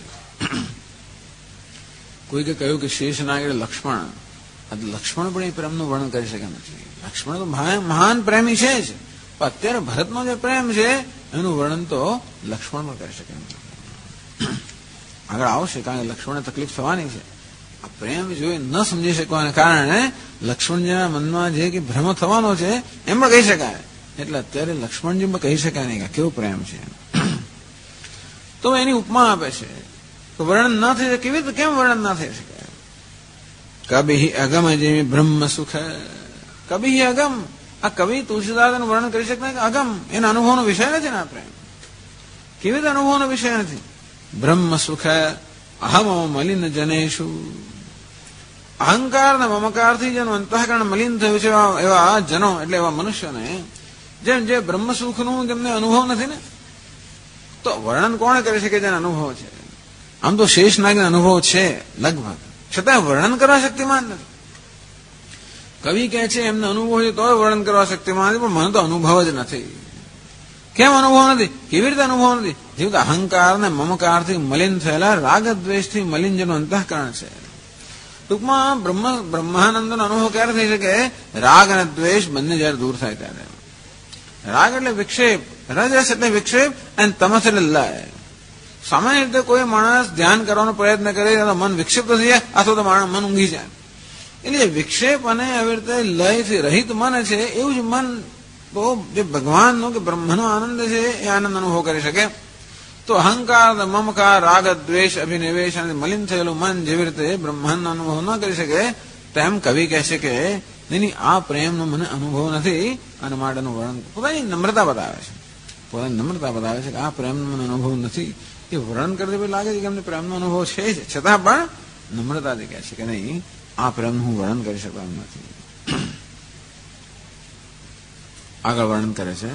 B: કોઈકે કહ્યું કે શેષનાગ એટલે લક્ષ્મણ, લક્ષ્મણ પણ એ પ્રેમનું વર્ણન કરી શકે નથી. લક્ષ્મણ તો મહાન પ્રેમી છે જ, પણ અત્યારે ભરતનો જે પ્રેમ છે એનું વર્ણન તો લક્ષ્મણ પણ કરી શકે નથી. આગળ આવશે, કારણ કે લક્ષ્મણને તકલીફ થવાની છે. આ પ્રેમ જોઈ ન સમજી શકવાને કારણે લક્ષ્મણજીના મનમાં જે કે ભ્રમ થવાનો છે એમ પણ કહી શકાય. એટલે અત્યારે લક્ષ્મણજી કહી શકાય નહીં કે કેવો પ્રેમ છે. તો એની ઉપમા આપે છે તો વર્ણન ના થઈ શકે. કેવી રીતે, કેમ વર્ણન ના થઈ શકે? કભી અગમ જેવી બ્રહ્મ સુખ, કભી અગમ, આ કવિ તુલસીદાસનું વર્ણન કરી શકતા કે અગમ એના અનુભવનો વિષય નથી ને આ પ્રેમ. કેવી રીતે અનુભવનો વિષય નથી? બ્રહ્મ સુખ અહમ મલિન જનેશુ, અહંકાર ને મમકારથી જેનું અંતઃકરણ મલિન થયું છે એવા જનો, એટલે એવા મનુષ્યોને જેમ જે બ્રહ્મ સુખનું જેમને અનુભવ નથી ને, તો વર્ણન કોણ કરી શકે જેને અનુભવ છે? આમ તો શેષનાગને અનુભવ છે લગભગ, છતાં વર્ણન કરવા શક્તિમાન નથી. કવિ કહે છે એમને અનુભવ છે તો વર્ણન કરવા શક્તિમાન નથી, પણ મને તો અનુભવ જ નથી. કેમ અનુભવ નથી? કેવી રીતે અનુભવ નથી? જેવું અહંકાર ને મમકારથી મલિન થયેલા રાગ દ્વેષથી મલિન જેનું અંતઃકરણ છે. ટૂંકમાં બ્રહ્માનંદનો અનુભવ ક્યારે થઈ શકે? રાગ અને દ્વેષ બંને જયારે દૂર થાય ત્યારે. રાગ એટલે વિક્ષેપ, રજસ એટલે વિક્ષેપ અને તમસ એટલે લય. સામાન્ય રીતે કોઈ માણસ ધ્યાન કરવાનો પ્રયત્ન કરે તો મન વિક્ષેપ થઈ જાય અથવા તો મન ઊંઘી જાય. એટલે વિક્ષેપ અને આવી રીતે લયથી રહિત મન છે, એવું જ મન તો જે ભગવાનનો કે બ્રહ્મનો આનંદ છે એ આનંદ અનુભવ કરી શકે. તો અહંકાર, મમકાર, રાગ, દ્વેષ, અભિનિવેશ અને મલિન થયેલું મન જેવી રીતે બ્રહ્માંડનો અનુભવ ન કરી શકે, તેમ કવિ કહે છે કે નહીં, આ પ્રેમનો મને અનુભવ નથી અને માટેનું વર્ણન પોતાની નમ્રતા બતાવે છે. પોતાની નમ્રતા બતાવે છે કે આ પ્રેમનો મને અનુભવ નથી. એ વર્ણન કરતી લાગે છે કે એમને પ્રેમનો અનુભવ છે જ, છતાં પણ નમ્રતાથી કહે છે કે નહીં, આ પ્રેમનું હું વર્ણન કરી શકતો નથી. આગળ વર્ણન કરે છે,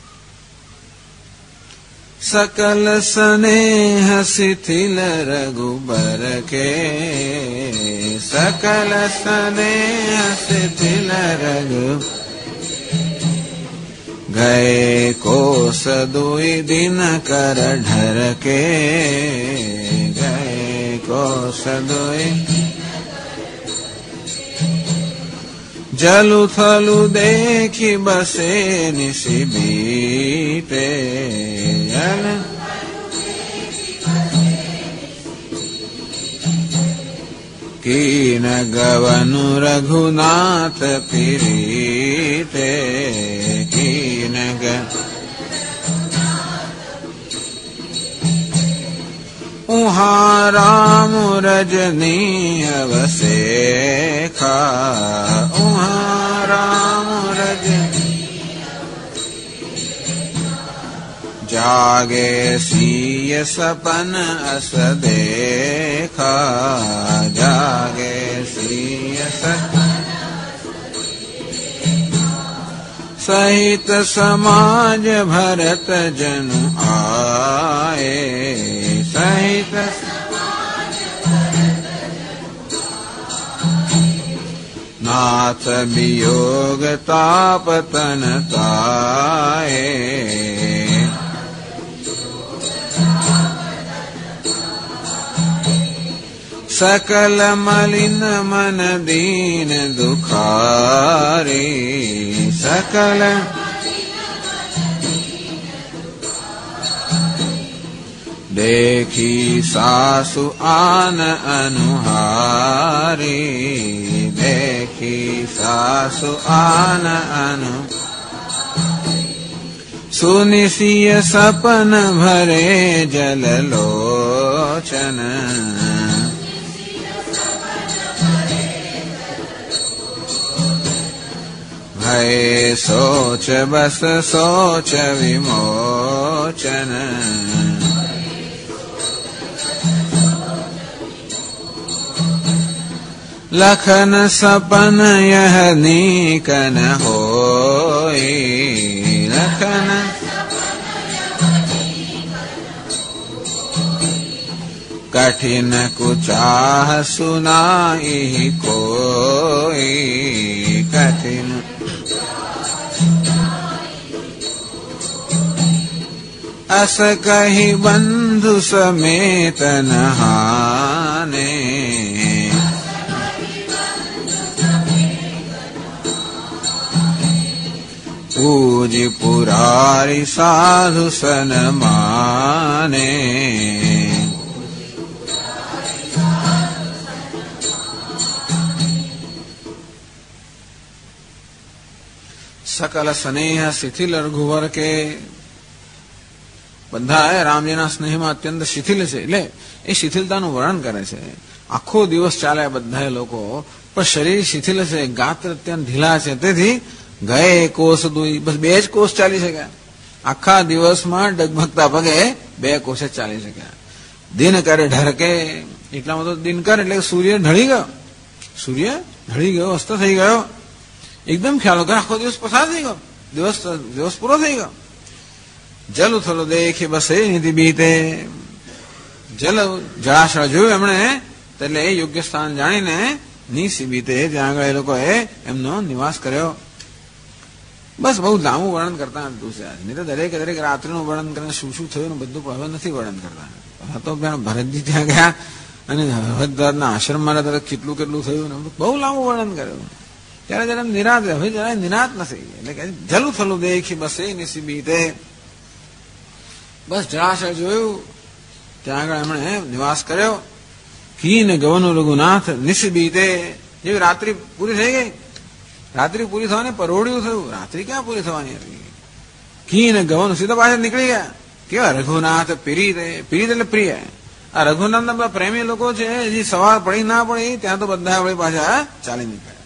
B: सकल स्नेह शिथिल रघुबर के, सकल स्नेह शिथिल रघु गए कोस दुई दिन कर ढर के, गए कोस दुई जलु थलु देखी बसे निशि बीते,
A: कीन गवनु रघुनाथ पीरीते कीन उहाँ राम रजनी अवसेखा उहाँ राम रजनी जागे सीय सपन अस देखा जागे सीय सपन सहित समाज भरत जनु आए सहित नाथ वियोग तापतन ताए सकल मलिन मन दीन दुखारी सकल देखी सासु आन अनुहारी देखी सासु आन अनु सुनिसिय सपन भरे जल लोचन भय सोच बस सोच विमोचन लखन सपन यह नीकन होई लखन कठिन कुचाह सुनाई कोई कठिन अस कही बंधु समेत नहाने पूज पुरारी साधु सन माने सकल स्नेह शिथिल रघुवर के બધા રામજીના સ્નેહમાં અત્યંત શિથિલ છે એટલે એ શિથિલતાનું વર્ણન કરે છે. આખો દિવસ ચાલે બધા લોકો પણ શરીર શિથિલ છે, ગાત્ર અત્યંત ઢીલા છે, તેથી ગયે કોષ દુઈ બસ 2 જ કોષ ચાલી શક્યા. આખા દિવસમાં ડગમગતા પગે 2 કોષ જ ચાલી શક્યા. દિન કરે ઢરકે એટલામાં તો દિન કર એટલે સૂર્ય ઢળી ગયો, સૂર્ય ઢળી ગયો, અસ્ત થઈ ગયો. એકદમ ખ્યાલ વગર આખો દિવસ પસાર થઈ ગયો, દિવસ પૂરો થઈ ગયો. જલ ઉથલો દેખી બસે નિધિ બીતે જળાશય જોયું એમણે એટલે એ યોગ્ય સ્થાન જાણીને નીસી બીતે ત્યાં આગળ એ લોકોએ એમનો નિવાસ કર્યો. બસ બહુ લાંબુ વર્ણન કરતા હતું છે. નહીં તો દરેક રાત્રિનું વર્ણન કરીને શું શું થયું બધું હવે નથી વર્ણન કરતા. તો ભરતજી ત્યાં ગયા અને હરદ્વારના આશ્રમમાં તરફ કેટલું થયું ને બહુ લાંબુ વર્ણન કર્યું. ત્યારે જરા નિરાત હવે જરાય નિરાત નથી એટલે કે જલું થલું દેખી બસે નિસી બીતે બસ જળાશય જોયું ત્યાં આગળ એમણે નિવાસ કર્યો. કીન ગવન રઘુનાથ નિસબીતે જેવી રાત્રિ પૂરી થઈ ગઈ, રાત્રિ પૂરી થવાની પરોળ્યું થયું. રાત્રિ ક્યાં પૂરી થવાની હતી? કીન ગવન સીધા પાછળ નીકળી ગયા. કેવા રઘુનાથ પીરીત એટલે પ્રિય. આ રઘુનાથના બધા પ્રેમી લોકો છે, હજી સવાર પડી ના પડી ત્યાં તો બધા વળી પાછા ચાલી નીકળ્યા.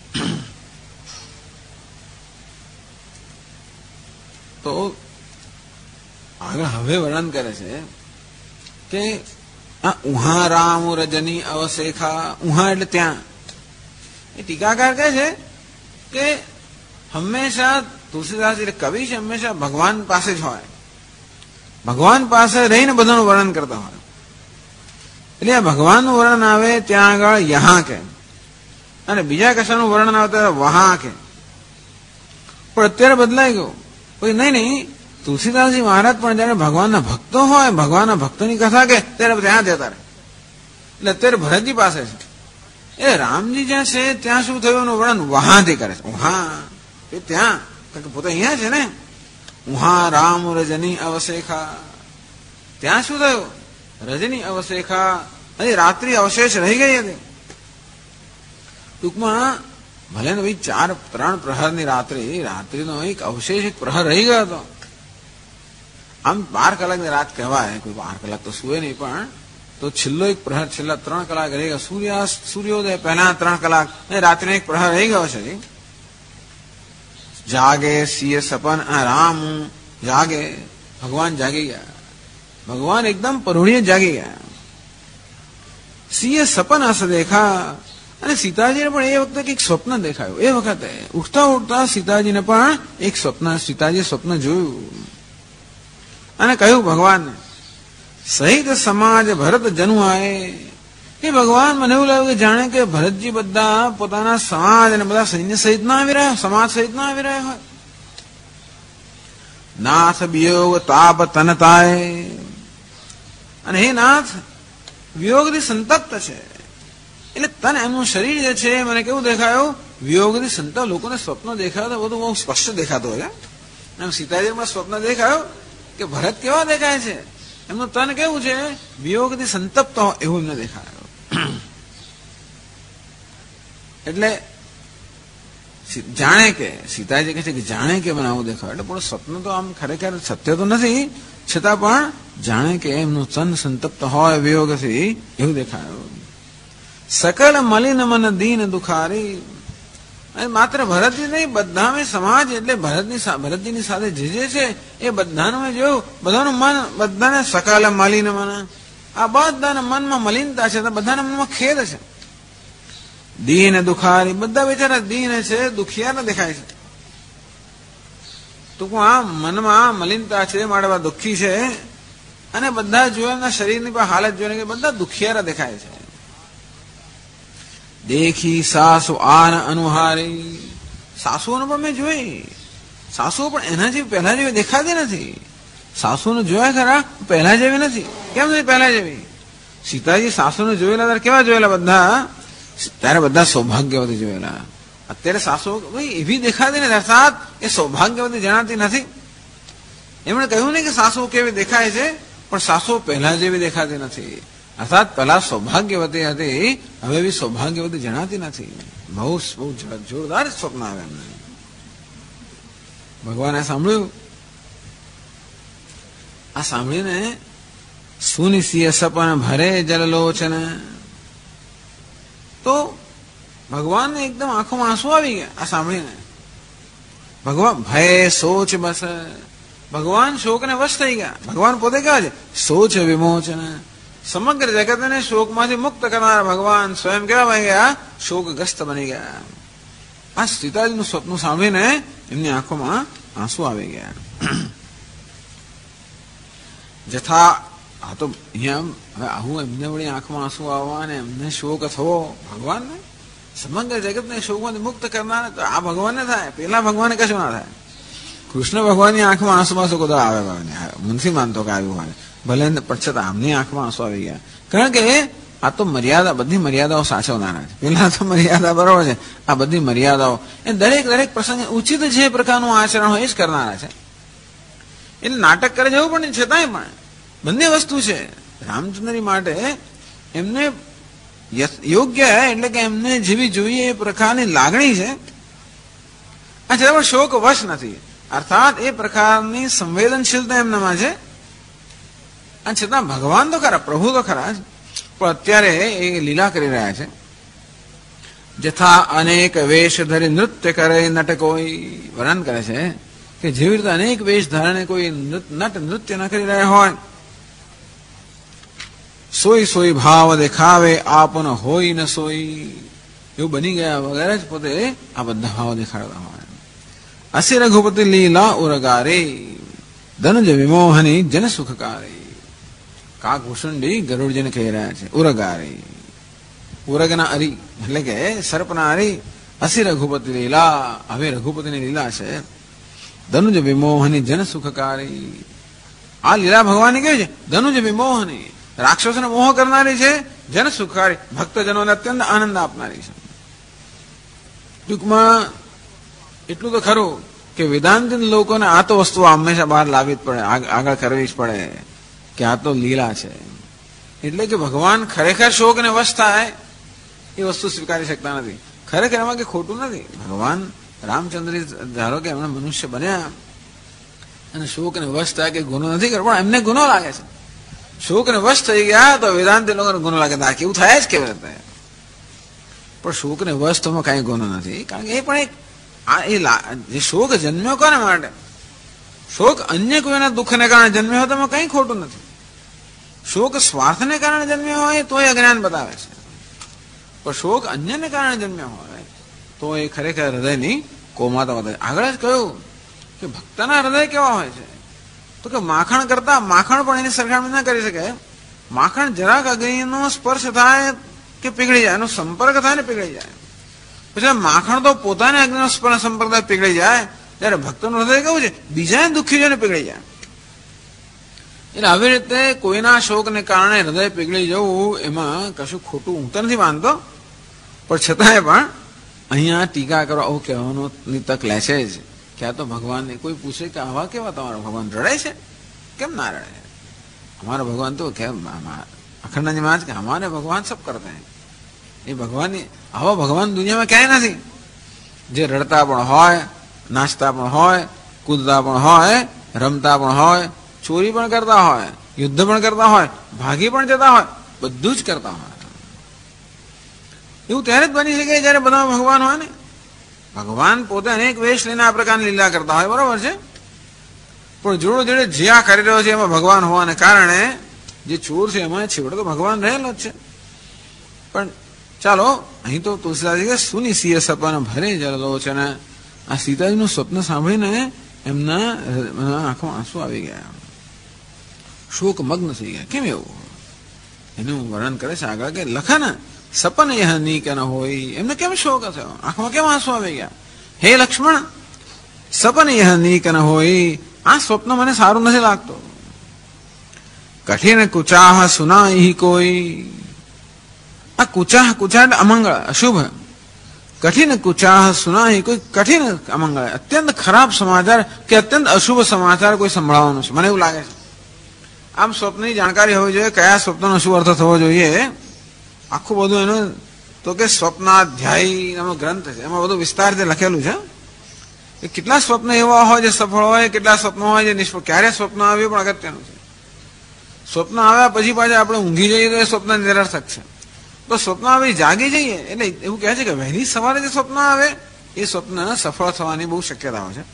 A: તો આગળ હવે વર્ણન કરે છે કે ઉહા રામ રજની અવશેખા. ઉહા એટલે ત્યાં. એ ટીકાકાર કહે છે કે હંમેશા તુલસીદાસ એટલે કવિ છે હંમેશા ભગવાન પાસે જ હોય, ભગવાન પાસે રહીને બધાનું વર્ણન કરતા હોય. એટલે આ ભગવાનનું વર્ણન આવે ત્યાં આગળ યહાં કે, અને બીજા કશાનું વર્ણન આવે ત્યારે વહાં કે. પણ અત્યારે બદલાઈ ગયું. કોઈ નહીં તુલસીદાસજી મહારાજ પણ જયારે ભગવાનના ભક્તો હોય, ભગવાનના ભક્તોની કથા કે ત્યારે ત્યાં જતા રહે. એટલે અત્યારે ભરતજી પાસે છે. એ રામજી જ્યાં છે ત્યાં શું થયું એનું વર્ણન વહાથી કરે છે. ઉહા એ ત્યાં પોતે અહીંયા છે ને. ઉહા રામ રજની અવશેખા. ત્યાં શું થયું? રજની અવશેખા હજી રાત્રિ અવશેષ રહી ગઈ હતી. ટૂંકમાં ભલે ને ભાઈ 3 પ્રહરની રાત્રિનો એક અવશેષ એક પ્રહર રહી ગયો હતો. આમ 12 કલાકની રાત કહેવાય, કોઈ 12 કલાક તો સુવે નહીં, પણ તો છેલ્લો એક પ્રહર, છેલ્લા 3 કલાક રહી ગયા. સૂર્યોદય પહેલા 3 કલાક અને રાત્રિનો એક પ્રહર રહી ગયો છે. જાગે સિય સપન રામ જાગે, ભગવાન જાગી ગયા. ભગવાન એકદમ પરોઢિયે જાગી ગયા. સિંહે સપન આસ દેખા, અને સીતાજીને પણ એ વખતે કંઈક સ્વપ્ન દેખાયું. એ વખતે ઉઠતા ઉઠતા સીતાજીને પણ એક સીતાજીએ સ્વપ્ન જોયું અને કહ્યું ભગવાનને, સહિત સમાજ ભરત જનુ આએ. એ ભગવાન, મને એવું લાગ્યું કે જાણે કે ભરતજી બધા પોતાના સમાજ અને બધા સૈન્ય સહિત ના આવી રહ્યા, સમાજ સહિત ના આવી રહ્યા હોય. નાથ વિયોગ તાપ તનતાય, અને હે નાથ, વિયોગથી સંતપ્ત છે. એટલે તન એમનું શરીર જે છે મને કેવું દેખાયું, વિયોગથી સંતપ્ત. લોકોને સ્વપ્ન દેખાયું તો બધું બહુ સ્પષ્ટ દેખાતું હોય. એમ સીતાજીમાં સ્વપ્ન દેખાયું કે ભરત કેવા દેખાય છે, એમનું તન કેવું છે, વિયોગથી સંતપ્ત હોય એવું એમને દેખાયું. એટલે જાણે કે સીતાજી કહે છે કે જાણે કે મને આવું દેખાય. એટલે પણ સ્વપ્ન તો આમ ખરેખર સત્ય તો નથી, છતાં પણ જાણે કે એમનું તન સંતપ્ત હોય વિયોગથી એવું દેખાયું. સકલ મલિન મન દીન દુખારી. માત્ર ભરતજી નહીં, બધા સમાજ એટલે ભરતજીની સાથે જે છે એ બધાનું મેં જોયું. બધાનું મન, બધાને સકલ મલિન મન, આ બધાના મનમાં મલિનતા છે, બધાના મનમાં ખેદ છે. દીન દુખારી, બધા બિચારા દીન છે, દુખિયાના દેખાય છે. ટૂંકમાં મનમાં મલિનતા છે, માટે દુઃખી છે. અને બધા જોયા શરીરની પણ હાલત જોઈને કે બધા દુખિયારા દેખાય છે. દેખી સાસુ આન અનુહારી. સાસુઓને પણ મેં જોઈ, સાસુઓ પણ એના જેવી પહેલા જેવી દેખાતી નથી. સાસુને જોયા ખરા, પહેલા જેવી નથી. કેમ નથી પહેલા જેવી? સીતાજી સાસુને જોયેલા ત્યારે કેવા જોયેલા બધા? ત્યારે બધા સૌભાગ્યવતી જોયેલા. અત્યારે સાસુ ભાઈ એવી દેખાતી નથી, અર્થાત એ સૌભાગ્યવતી જણાતી નથી. એમણે કહ્યું નહીં કે સાસુ કેવી દેખાય છે, પણ સાસુ પહેલા જેવી દેખાતી નથી. અર્થાત પહેલા સૌભાગ્યવતી હતી, હવે બી સૌભાગ્યવતી જણાતી નથી. બહુ જોરદાર સ્વપ્ન આવે એમને. ભગવાને સાંભળ્યું. આ સાંભળીને સુનિસિય સપન ભરે જલલોચન. તો ભગવાનને એકદમ આંખોમાં આંસુ આવી ગયા આ સાંભળીને. ભગવાન ભય સોચ બસ, ભગવાન શોકને વશ થઈ ગયા. ભગવાન પોતે કેવા છે, સોચ વિમોચન. સમગ્ર જગતને શોકમાંથી મુક્ત કરનારા ભગવાન સ્વયં કેવા બની ગયા, શોકગ્રસ્ત બની ગયા. આ સીતાજીનું સ્વપ્ન સાંભળીને એમની આંખોમાં આંસુ આવી ગયા. જથા આ તો અહીંયા હવે આવું એમને વળી આંખમાં આંસુ આવવા અને એમને શોક થવો ભગવાનને, સમગ્ર જગતને શોકમાંથી મુક્ત કરનાર તો આ ભગવાનને થાય, પેલા ભગવાનને કશું ના થાય. કૃષ્ણ ભગવાનની આંખમાં આંસુ કદા આવે નથી માનતો કે આવ્યું હોય, ભલે પણ આમની આંખમાં આંસુ આવી ગયા. કારણ કે આ તો મર્યાદા, બધી મર્યાદાઓ સાચવનારા છે. પેલા તો મર્યાદા બરોબર છે, આ બધી મર્યાદાઓ એ દરેક પ્રસંગે ઉચિત જે પ્રકારનું આચરણ હોય એ જ કરનારા છે. એટલે નાટક કરે જવું પણ છતાંય પણ બંને વસ્તુ છે. રામચંદ્રની માટે એમને યોગ્ય એટલે કે એમને જેવી જોઈએ એ પ્રકારની લાગણી છે, આ છતાં પણ શોક વશ નથી. અર્થાત એ પ્રકારની સંવેદનશીલતા એમનામાં છે. અને છતાં ભગવાન તો ખરા, પ્રભુ તો ખરા જ, પણ અત્યારે એ લીલા કરી રહ્યા છે. જથા અનેક વેશ ધરી નૃત્ય કરે નટકોઈ. વર્ણન કરે છે કે જેવી રીતે અનેક વેશ ધારણે કોઈ નૃત્ય ન કરી રહ્યા હોય, સોઈ સોઈ ભાવ દેખાવે આપન હોય ન સોઈ, એવું બની ગયા વગેરે જ પોતે આ બધા ભાવ દેખાડતા હોય. અસી રઘુપતિ લીલા ઉરગારે ધનુજ વિમોહની જન સુખકારે. કાકભૂષણજી ગરુડજીને કહી રહ્યા છે ઉરગારી, ઉરગના અરી એટલે કે સર્પના અરી. અસી રઘુપતિ લીલા, હવે રઘુપતિની લીલા છે. ધનુજ વિમોહની જન સુખકારી. આ લીલા ભગવાનની કેવી છે, ધનુજ વિમોહની, રાક્ષસોને મોહ કરનારી છે, જન સુખકારી, ભક્તજનોને અત્યંત આનંદ આપનારી છે. ટૂંકમાં એટલું તો ખરું કે વેદાંતિન લોકોને આ તો વસ્તુઓ હંમેશા બહાર લાવવી જ પડે, આગળ કરવી જ પડે કે આ તો લીલા છે. એટલે કે ભગવાન ખરેખર શોકને વશ થાય એ વસ્તુ સ્વીકારી શકતા નથી. ખરેખર એમાં કે ખોટું નથી. ભગવાન રામચંદ્ર ધારો કે એમણે મનુષ્ય બન્યા અને શોકને વશ થાય કે ગુનો નથી કર્યો, પણ એમને ગુનો લાગે છે. શોકને વશ થઈ ગયા તો વેદાંતિ લોકોને ગુનો લાગે. આ કેવું થાય જ કેવી રીતે? પણ શોકને વશ તો કઈ ગુનો નથી, કારણ કે એ પણ એક શોક જન્મ્યો કોને માટે? શોક અન્ય કોઈના દુઃખને કારણે જન્મ્યો હોય તો એમાં કઈ ખોટું નથી. શોક સ્વાર્થને કારણે જન્મ્યો હોય તો એ અજ્ઞાન બતાવે છે, પણ શોક અન્યને કારણે જન્મ્યો હોય તો એ ખરેખર હૃદયની કોમાતા બતાવે. આગળ જ કહ્યું કે ભક્તના હૃદય કેવા હોય છે, તો કે માખણ કરતા માખણ પણ એની સરખામણી ના કરી શકે. માખણ જરાક અગ્નિનો સ્પર્શ થાય કે પીગળી જાય, એનો સંપર્ક થાય ને પીગળી જાય. પછી માખણ તો પોતાને અગ્નિનો સંપર્ક થાય પીગળી જાય, જયારે ભક્તનું હૃદય કેવું છે, બીજાને દુઃખી જોઈને પીગળી જાય. એટલે આવી રીતે કોઈના શોકને કારણે હૃદય પીગળી જવું એમાં કશું ખોટું હું તો નથી માનતો, પણ છતાંય પણ અહીંયા ટીકા કરવા આવું કહેવાની તક લે છે જ. ક્યાં તો ભગવાનને કોઈ પૂછે કે આવા કેવા તમારા ભગવાન રડે છે? કેમ ના રડે? हमारा भगवान तो क्या अखंड जी महाराज के हमारे भगवान सब करते हैं. ये भगवान आवा भगवान दुनिया में क्या નથી જે રડતા પણ હોય, નાચતા પણ હોય, કૂદતા પણ હોય, રમતા પણ હોય, ચોરી પણ કરતા હોય, યુદ્ધ પણ કરતા હોય, ભાગી પણ જતા હોય, બધું જ કરતા હોય. એવું ત્યારે જ બની શકે જયારે બધા ભગવાન હોય ને. ભગવાન પોતે અનેક વેશ લઈને આ પ્રકારની લીલા કરતા હોય, બરોબર છે, પણ જોડે જોડે જે આ કરી રહ્યો છે એમાં ભગવાન હોવાને કારણે જે ચોર છે એમાં છેવટે તો ભગવાન રહેલો જ છે. પણ ચાલો અહીં તો તુલસીદાસજી કે સુનિસીય સપન ભરે જલો છે ને આ સીતાજીનું સ્વપ્ન સાંભળીને એમના આંખમાં આંસુ આવી ગયા, શોક મગ્ન થઈ ગયા. કેમ એવું? એનું વર્ણન કરે છે આગળ કે લખન સપન યહ નીક ન હોય. એમને કેમ શોક થયો? આંખમાં કેમ આંસુ આવી ગયા? હે લક્ષ્મણ, સપન યહ નીક ન હોય, આ સ્વપ્ન મને સારું નથી લાગતો. કઠિન કુચાહ સુનાઈ કોઈ. આ કુચાહ એટલે અમંગળ, અશુભ. કઠિન કુચાહ સુનાઈ કોઈ કઠિન અમંગળ, અત્યંત ખરાબ સમાચાર કે અત્યંત અશુભ સમાચાર કોઈ સંભળાવવાનું છે મને એવું લાગે છે. આમ સ્વપ્નની જાણકારી હોવી જોઈએ, કયા સ્વપ્નનો શું અર્થ થવો જોઈએ, આખું બધું એનું તો કે સ્વપ્નાધ્યાયી નામનો ગ્રંથ છે, એમાં બધું વિસ્તારથી લખેલું છે. કેટલા સ્વપ્ન એવા હોય જે સફળ હોય, કેટલા સ્વપ્નો હોય જે નિષ્ફળ. ક્યારે સ્વપ્ન આવ્યું પણ અગત્યનું છે. સ્વપ્ન આવ્યા પછી પાછા આપણે ઊંઘી જઈએ તો એ સ્વપ્ન નિરર્થક છે. તો સ્વપ્ન આવી જાગી જઈએ એટલે એવું કહે છે કે વહેલી સવારે જે સ્વપ્ન આવે એ સ્વપ્ન સફળ થવાની બહુ શક્યતાઓ છે.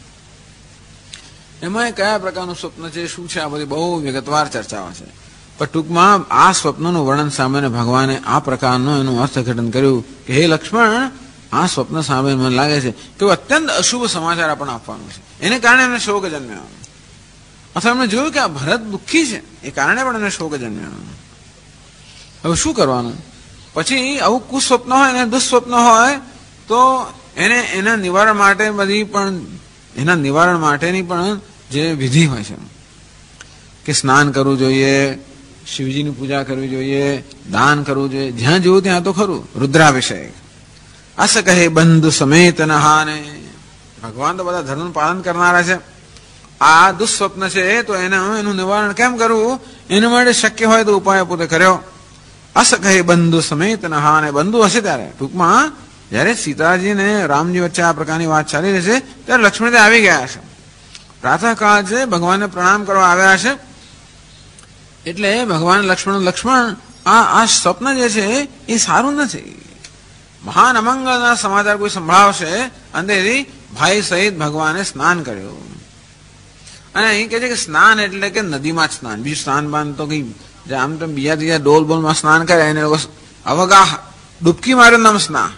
A: એમાં કયા પ્રકારનું સ્વપ્ન છે, શું છે, આ બધી બહુ વિગતવાર ચર્ચાઓ છે. પણ ટૂંકમાં આ સ્વપ્નનું વર્ણન સામે ભગવાને આ પ્રકારનું એનું અર્થઘટન કર્યું કે હે લક્ષ્મણ, આ સ્વપ્ન સામે મને લાગે છે કે અત્યંત અશુભ સમાચાર આપણને આપવાનું છે, એને કારણે એમને શોક જન્મ્યો. અથવા એમણે જોયું કે આ ભરત દુઃખી છે એ કારણે પણ એને શોક જન્મ્યો. હવે શું કરવાનું? પછી આવું કુસ્વપ્ન હોય ને દુસ્વપ્ન હોય તો એને એના નિવારણ માટે બધી પણ એના નિવારણ માટેની પણ જે વિધિ હોય છે કે સ્નાન કરવું જોઈએ, શિવજીની પૂજા કરવી જોઈએ, દાન કરવું જોઈએ, જ્યાં જોવું ત્યાં તો ખરું. રુદ્રાભિષેક અસ કહે બંધુ સમેત નહાને. ભગવાન તો બધા ધર્મનું પાલન કરનારા છે. આ દુસ્વપ્ન છે તો એનું નિવારણ કેમ કરવું, એના માટે શક્ય હોય તો ઉપાય પોતે કર્યો. અસ કહે બંધુ સમેત નહાને. બંધુ હશે ત્યારે, ટૂંકમાં જયારે સીતાજી ને રામજી વચ્ચે આ પ્રકારની વાત ચાલી રહી છે ત્યારે લક્ષ્મણ ત્યાં આવી ગયા છે. પ્રાતઃકાળ છે, ભગવાનને પ્રણામ કરવા આવ્યા છે. એટલે ભગવાન લક્ષ્મણ આ સ્વપ્ન જે છે એ સારું નથી. મહાન અમંગળના સમાચાર કોઈ સંભળાવશે. અંધેરી ભાઈ સહિત ભગવાને સ્નાન કર્યું. અને અહીં કહે છે કે સ્નાન એટલે કે નદીમાં જ સ્નાન, બીજું સ્નાન બાન તો કઈ આમ તો બીજા ત્રીજા ડોલ બોલમાં સ્નાન કરે એને લોકો અવગાહ ડૂબકી માર્યો નામ સ્નાન.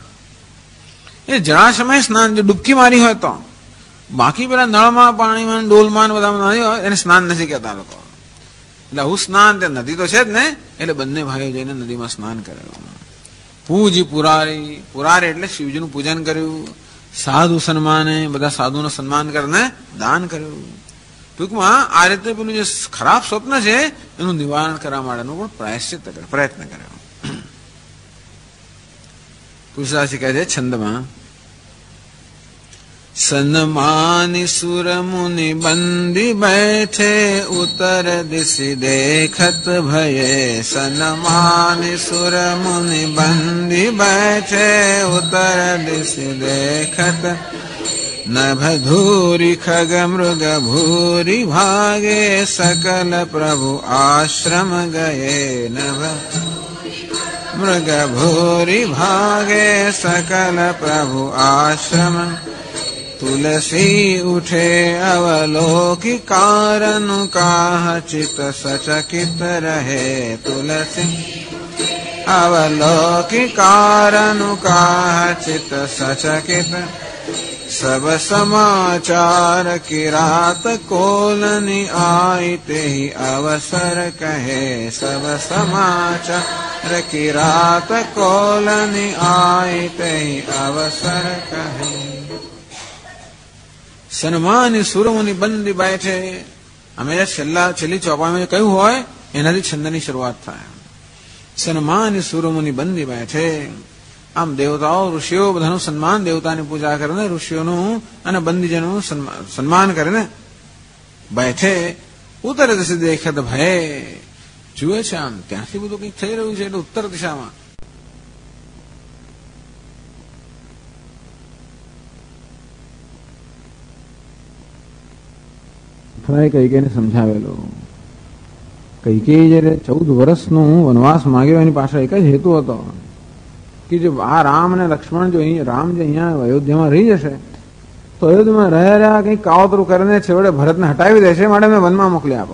A: એ જળાશયમાં સ્નાન જો ડૂબકી મારી હોય તો, બાકી પેલા નળમાં પાણીમાં ડોલમાં બધામાં નહીં હોય એને સ્નાન નથી કહેતા લોકો. એટલે આવું સ્નાન તે નદી તો છે જ ને, એટલે બંને ભાઈઓ જઈને નદીમાં સ્નાન કર્યું. પૂજી પુરારી એટલે શિવજીનું પૂજન કર્યું. સાધુ સન્માને બધા સાધુનું સન્માન કરીને દાન કર્યું. ટૂંકમાં આ રીતે પેલું જે ખરાબ સ્વપ્ન છે એનું નિવારણ કરવા માટેનું પણ પ્રાયશ્ચિત પ્રયત્ન કર્યો. તુલસીદાસજી કહે છે છંદમાં, सन्मानि सुर मुनि बंदी बैठे उतर दिश देखत भये। सन्मानि सुर मुनि बंदी बैठे उतर दिश देखत। नभ धूरि खग मृग भूरि भागे सकल प्रभु आश्रम गए। नभ मृग भूरि भागे सकल प्रभु आश्रम। तुलसी उठे अवलोकि कारण काह चित सचकित रहे। तुलसी अवलोकि कारण काह चित सचकित। सब समाचार की रात कोलनि आई ते ही अवसर कहे। सब समाचार की रात कोलनि आई ते ही अवसर कहे। સન્માની સુરમુનિ બંદી બેઠે. અમે છેલ્લી ચોપામાં કહ્યું હોય એનાથી છંદની શરૂઆત થાય. સન્માની સુરમુનિ બંદી બેઠે. આમ દેવતાઓ ઋષિઓ બધાનું સન્માન, દેવતાની પૂજા કરીને ઋષિઓનું અને બંદીજનોનું સન્માન કરીને બેઠે. ઉત્તર દિશે દેખત ભય. જુએ છે આમ ત્યાંથી બધું કંઈક થઈ રહ્યું છે એટલે ઉત્તર દિશામાં. કૈકેયીને સમજાવેલું. કૈકેયી જયારે 14 વર્ષનું વનવાસ માંગ્યો એની પાછળ એક જ હેતુ હતો કે જો આ રામ અને લક્ષ્મણ જો રામ જે અહીંયા અયોધ્યામાં રહી જશે તો અયોધ્યામાં રહ્યા કંઈક કાવતરું કરીને છેવટે ભરતને હટાવી દેશે, માટે મેં વનમાં મોકલી આપો.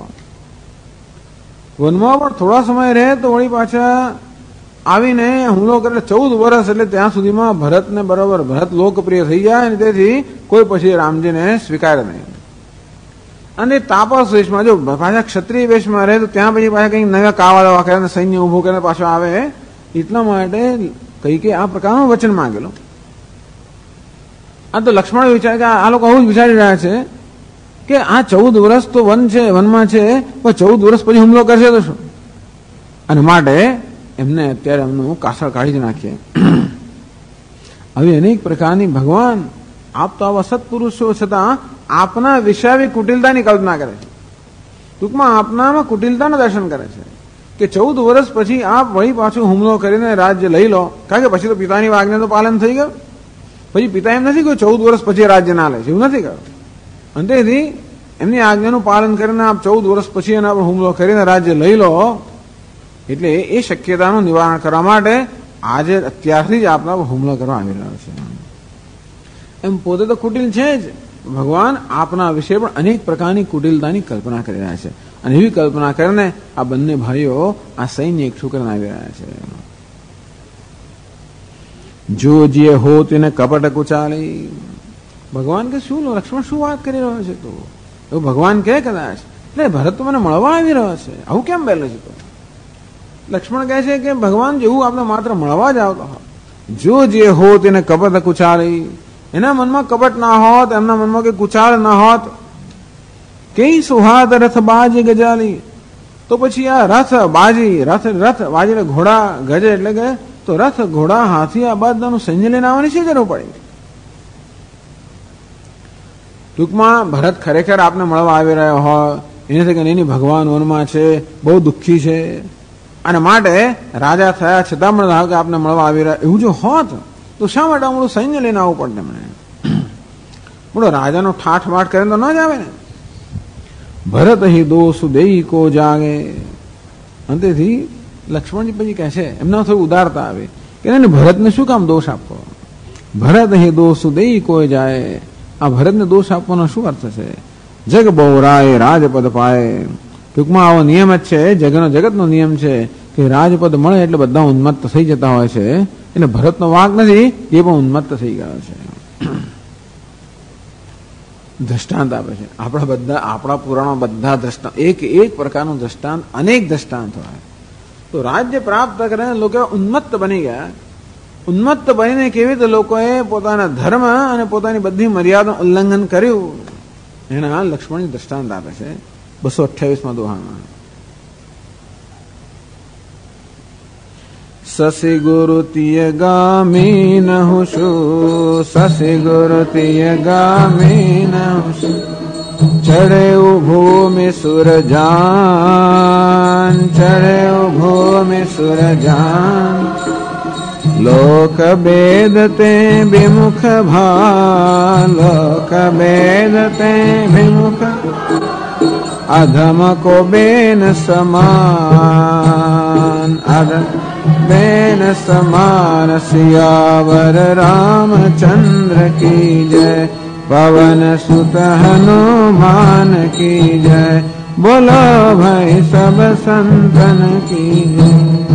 A: વનમાં પણ થોડા સમય રહે તો વળી પાછા આવીને હુમલો કરે. 14 વર્ષ એટલે ત્યાં સુધીમાં ભરતને બરોબર ભરત લોકપ્રિય થઈ જાય અને તેથી કોઈ પછી રામજીને સ્વીકારે નહીં. અને તાપસ વેશમાં જો પાછા ક્ષત્રિય વેશમાં રહે તો ત્યાં પછી પાછા કંઈક નવા કાવાળા કરીને સૈન્ય ઉભું કરીને પાછો આવે. એટલા માટે કઈ આ પ્રકારનું વચન માંગેલું. આ તો લક્ષ્મણ વિચાર કે આ લોકો આવું જ વિચારી રહ્યા છે કે આ 14 વર્ષ તો વન છે, વનમાં છે, પણ 14 વર્ષ પછી હુમલો કરશે તો શું? અને માટે એમને અત્યારે એમનું કાસળ કાઢી જ નાખીએ. આવી અનેક પ્રકારની ભગવાન આપ તો આવા સત્પુરુષો છતાં આપના વિષયાવી કુટિલતાની કલ્પના કરે છે. ટૂંકમાં આપનામાં કુટિલતાના દર્શન કરે છે કે 14 વર્ષ પછી આપ વળી પાછું હુમલો કરીને રાજ્ય લઈ લો. કારણ કે પછી તો પિતાની આજ્ઞા તો પાલન થઈ ગયું. પછી પિતા એમ નથી કહ્યું 14 વર્ષ પછી રાજ્ય ના લે છે, એવું નથી કહ્યું. અને તેથી એમની આજ્ઞાનું પાલન કરીને આપ 14 વર્ષ પછી એના પર હુમલો કરીને રાજ્ય લઈ લો. એટલે એ શક્યતાનું નિવારણ કરવા માટે આજે અત્યારથી જ આપના પર હુમલો કરવા આવી રહ્યો છે. એમ પોતે તો કુટિલ છે જ. ભગવાન આપના વિશે પણ અનેક પ્રકારની કુટિલતાની કલ્પના કરી રહ્યા છે. અને એવી કલ્પના કરીને આ બંને ભાઈઓ આ સૈન્ય એકઠું કરીને આવી રહ્યા છે. જો જે હો તેને કપટ કુચાલી. ભગવાન કે શું લક્ષ્મણ શું વાત કરી રહ્યો છે? તો એવું ભગવાન કહે કદાચ એટલે ભરત તો મને મળવા આવી રહ્યો છે, આવું કેમ બોલે છે? તો લક્ષ્મણ કહે છે કે ભગવાન જેવું આપણે માત્ર મળવા જ આવતો હોય. જો જે હો તેને કપટ કુચાલી. એના મનમાં કપટ ના હોત, એમના મનમાં કઈ કુચાળ ના હોત. કઈ સુહાદ રથ બાજી ગજાલી. તો પછી આ રથ બાજી, રથ બાજી એટલે ઘોડા, ગજે એટલે કે તો રથ ઘોડા હાથી આ બધાનું સૈન્ય લઈને આવવાની છે જરૂર પડી. ટૂંકમાં ભરત ખરેખર આપને મળવા આવી રહ્યો હોય એનાથી કે એની ભગવાન વનમાં છે, બહુ દુઃખી છે અને માટે રાજા થયા છતાં પણ કે આપને મળવા આવી રહ્યા એવું જો હોત તો શા માટે અમરું સૈન્ય લઈને આવવું પડે? એમણે બોલો રાજાનો ઠાઠ માઠ કરીને તો ન જ આવે ને. ભરત હિ દોષ દેઈ કો જાગે. અંતેથી લક્ષ્મણજી પછી કહે છે, એમના થોડી ઉદારતા આવે કે એને ભરતને શું કામ દોષ આપવો? ભરત હિ દોષ દેઈ કોઈ જાય. આ ભરતને દોષ આપવાનો શું અર્થ છે? જગ બહુરાય રાજપદ પાય. ટૂંકમાં આવો નિયમ જ છે, જગતનો નિયમ છે કે રાજપદ મળે એટલે બધા ઉન્મત્ત થઈ જતા હોય છે. એટલે ભરતનો વાંક નથી, એ પણ ઉન્મત્ત થઈ ગયો છે. દ્રષ્ટાંત આપે છે. આપણા પુરાણો બધા દ્રષ્ટાંત એક પ્રકારનું દ્રષ્ટાંત, અનેક દ્રષ્ટાંત હોય. તો રાજ્ય પ્રાપ્ત કરીને લોકો ઉન્મત્ત બની ગયા. ઉન્મત્ત બનીને કેવી રીતે લોકોએ પોતાના ધર્મ અને પોતાની બધી મર્યાદાનું ઉલ્લંઘન કર્યું એના લક્ષ્મણજી દ્રષ્ટાંત આપે છે 228માં દોહામાં. શશી ગુરુતિય ગામી નહુષુ શશી ગુરુતિય ગામી નહુષુ ચડે ભૂમિ સુરજાન ચડે ભૂમિ સુરજાન લોક બેદ તે વિમુખ ભા લોક બેદ તે વિમુખ અધમ કો બેન સમાન અધમ બેન સમાન સિયાવર રામચંદ્ર કી જય પવન સુત હનુમાન કી જય બોલો ભાઈ સબ સંતન કી જય.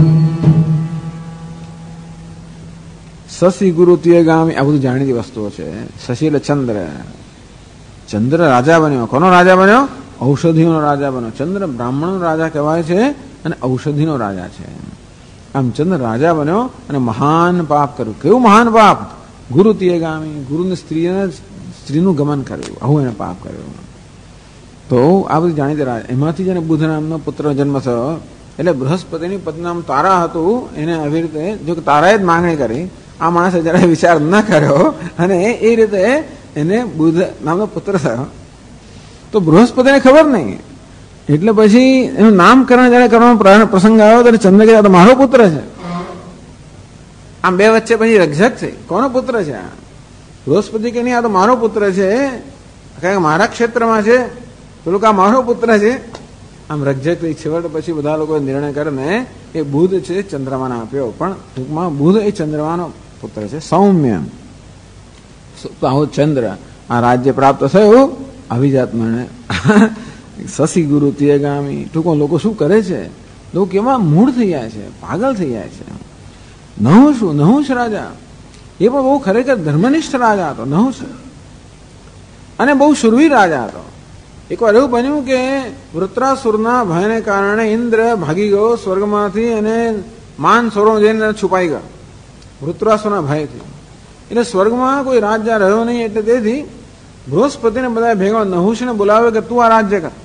A: શશી ગુરુતિય ગામી આ બધું જાણીતી વસ્તુઓ છે. શશી એટલે ચંદ્ર. ચંદ્ર રાજા બન્યો. કોનો રાજા બન્યો? ઔષધિનો રાજા બન્યો. ચંદ્ર બ્રાહ્મણનો રાજા કહેવાય છે અને ઔષધિનો રાજા છે. આમ ચંદ્ર રાજા બન્યો અને મહાન પાપ કર્યું. કેવું મહાન પાપ? ગુરુતિય ગામી. ગુરુની સ્ત્રીનું ગમન કર્યું. આવું એને પાપ કર્યું. તો આ બધું જાણીતી રાજા. એમાંથી જેને બુધ નામનો પુત્ર જન્મ થયો. એટલે બૃહસ્પતિની પત્ની નામ તારા હતું. એને આવી રીતે જો તારાએ જ માંગણી કરી. આ માણસે જરા વિચાર ન કર્યો અને એ રીતે એને બુધ નામનો પુત્ર થયો. તો બૃહસ્પતિને ખબર નહીં. એટલે પછી એનું નામકરણ જયારે કરવાનો પ્રસંગ આવ્યો ત્યારે ચંદ્ર કહે તો મારો પુત્ર છે. આમ બે વચ્ચે પછી રકઝક થઈ. કોનો પુત્ર છે? બૃહસ્પતિ કે નહીં આ તો મારો પુત્ર છે, કારણ કે મારા ક્ષેત્રમાં છે. પેલું આ મારો પુત્ર છે. આમ રકઝક થઈ. છેવટે પછી બધા લોકોએ નિર્ણય કરીને એ બુધ છે ચંદ્રમાને આપ્યો. પણ ટૂંકમાં બુધ એ ચંદ્રમાનો પુત્ર છે. સૌમ્ય આવો ચંદ્ર આ રાજ્ય પ્રાપ્ત થયું. અભિજાતમાં શશી ગુરુતિય ગામી. ટૂંકો લોકો શું કરે છે? લોકો કેવા મૂળ થઈ જાય છે, પાગલ થઈ જાય છે. નહુષ રાજા એ પણ બહુ ખરેખર ધર્મનિષ્ઠ રાજા હતો. નહુષ અને બહુ શુરવીર રાજા હતો. એકવાર એવું બન્યું કે વૃત્રાસુરના ભયને કારણે ઇન્દ્ર ભાગી ગયો સ્વર્ગમાંથી અને માન સરોવર જઈને છુપાઈ ગયો વૃત્રાસુરના ભયથી. એટલે સ્વર્ગમાં કોઈ રાજા રહ્યો નહીં. એટલે તેથી બૃહસ્પતિને બધા ભેગા નહુષને બોલાવે કે તું આ રાજ્ય કર.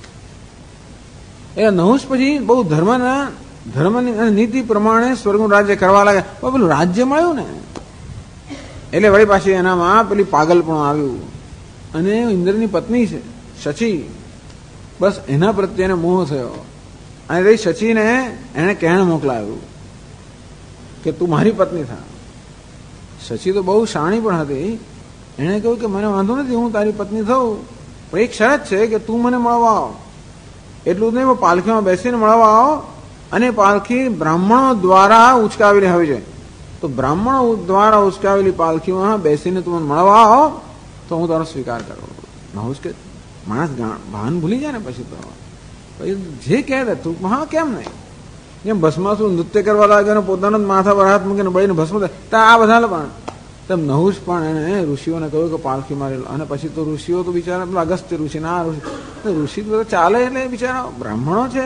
A: એટલે નહુષ પછી બહુ ધર્મની નીતિ પ્રમાણે સ્વર્ગનું રાજ્ય કરવા લાગે. પેલું રાજ્ય મળ્યું ને એટલે વળી પાછી એનામાં પેલી પાગલપણું આવ્યું. અને ઇન્દ્રની પત્ની છે શચી. બસ એના પ્રત્યે એને મોહ થયો. અને એ શચીને એને કહેણ મોકલાવ્યું કે તું મારી પત્ની થા. શચી તો બહુ શાણી પણ હતી. એણે કહ્યું કે મને વાંધો નથી, હું તારી પત્ની થઉં, પણ એક શરત છે કે તું મને મળવા આવ. એટલું જ નહીં, પાલખીમાં બેસીને મળવા આવ અને પાલખી બ્રાહ્મણો દ્વારા ઉચકાવેલી હોવી જોઈએ. તો બ્રાહ્મણો દ્વારા ઉચકાવેલી પાલખીમાં બેસીને તું મને મળવા આવ તો હું તારો સ્વીકાર કરું. નહુષ કે માણસ ભાન ભૂલી જાય ને પછી તો જે કહે દે તું હા કેમ નહીં. જેમ ભસ્માસુર નૃત્ય કરવા લાગ્યો પોતાનો માથા પર હાથ મૂકીને બળીને ભસ્મ થાય આ બધા પણ તેમ નહુષ પણ એને ઋષિઓને કહ્યું કે પાલખી મારેલો. અને પછી તો ઋષિઓ તો બિચારા અગસ્ત્ય ઋષિ ના ઋષિ તો ચાલે એટલે બિચારા બ્રાહ્મણો છે.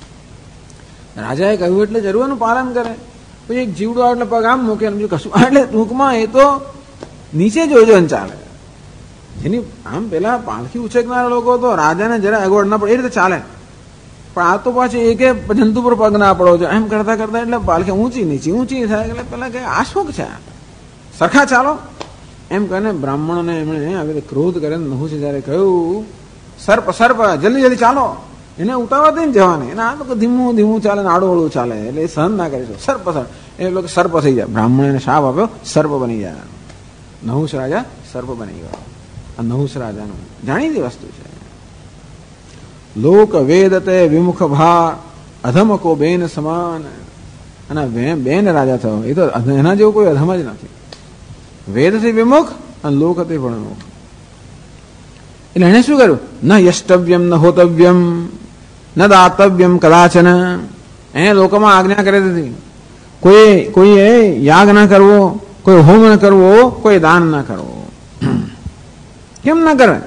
A: રાજાએ કહ્યું એટલે જરૂરનું પાલન કરે. પછી એક જીવડો એટલે પગ આમ મૂકે બીજું કશું. એટલે ટૂંકમાં એ તો નીચે જોજો ને ચાલે. જેની આમ પેલા પાલખી ઉછેકનારા લોકો તો રાજાને જરા અગવડ ના પડે એ રીતે ચાલે. પણ આ તો પાછી એક જંતુ પર પગ ના પડો છો એમ કરતા કરતા એટલે પાલખી ઊંચી થાય. એટલે પેલા કે આ શું છે સરખા ચાલો એમ કરીને બ્રાહ્મણોને એમણે આવી રીતે ક્રોધ કરે. નહુષ જયારે કહ્યું સર્પ જલ્દી ચાલો, એને ઉતાવળ દઈને જવાની. એને આ તો ધીમું ચાલે ને આડું અળું ચાલે એટલે એ સહન ના કરી. સર્પ એ લોકો સર્પ થઈ જાય. બ્રાહ્મણ એને શાપ આપ્યો, સર્પ બની જાય. નહુષ રાજા સર્પ બની ગયો. આ નહુષ રાજાનું જાણીતી વસ્તુ છે. લોક વેદતે વિમુખ ભા અધમ કો બેન સમાન. અને બેન રાજા થયો એ તો એના જેવું કોઈ અધમ જ નથી. વેદથી વિમુખ અને લોકથી પણ વિમુખ. એટલે એને શું કર્યું? ન યષ્ટવ્યમ ન હોતવ્યમ ન દાતવ્યમ કદાચન. એને લોકોમાં આજ્ઞા કરી દીધી કોઈએ યાગ ના કરવો, કોઈ હોમ ન કરવો, કોઈ દાન ના કરવો. કેમ ના કરે?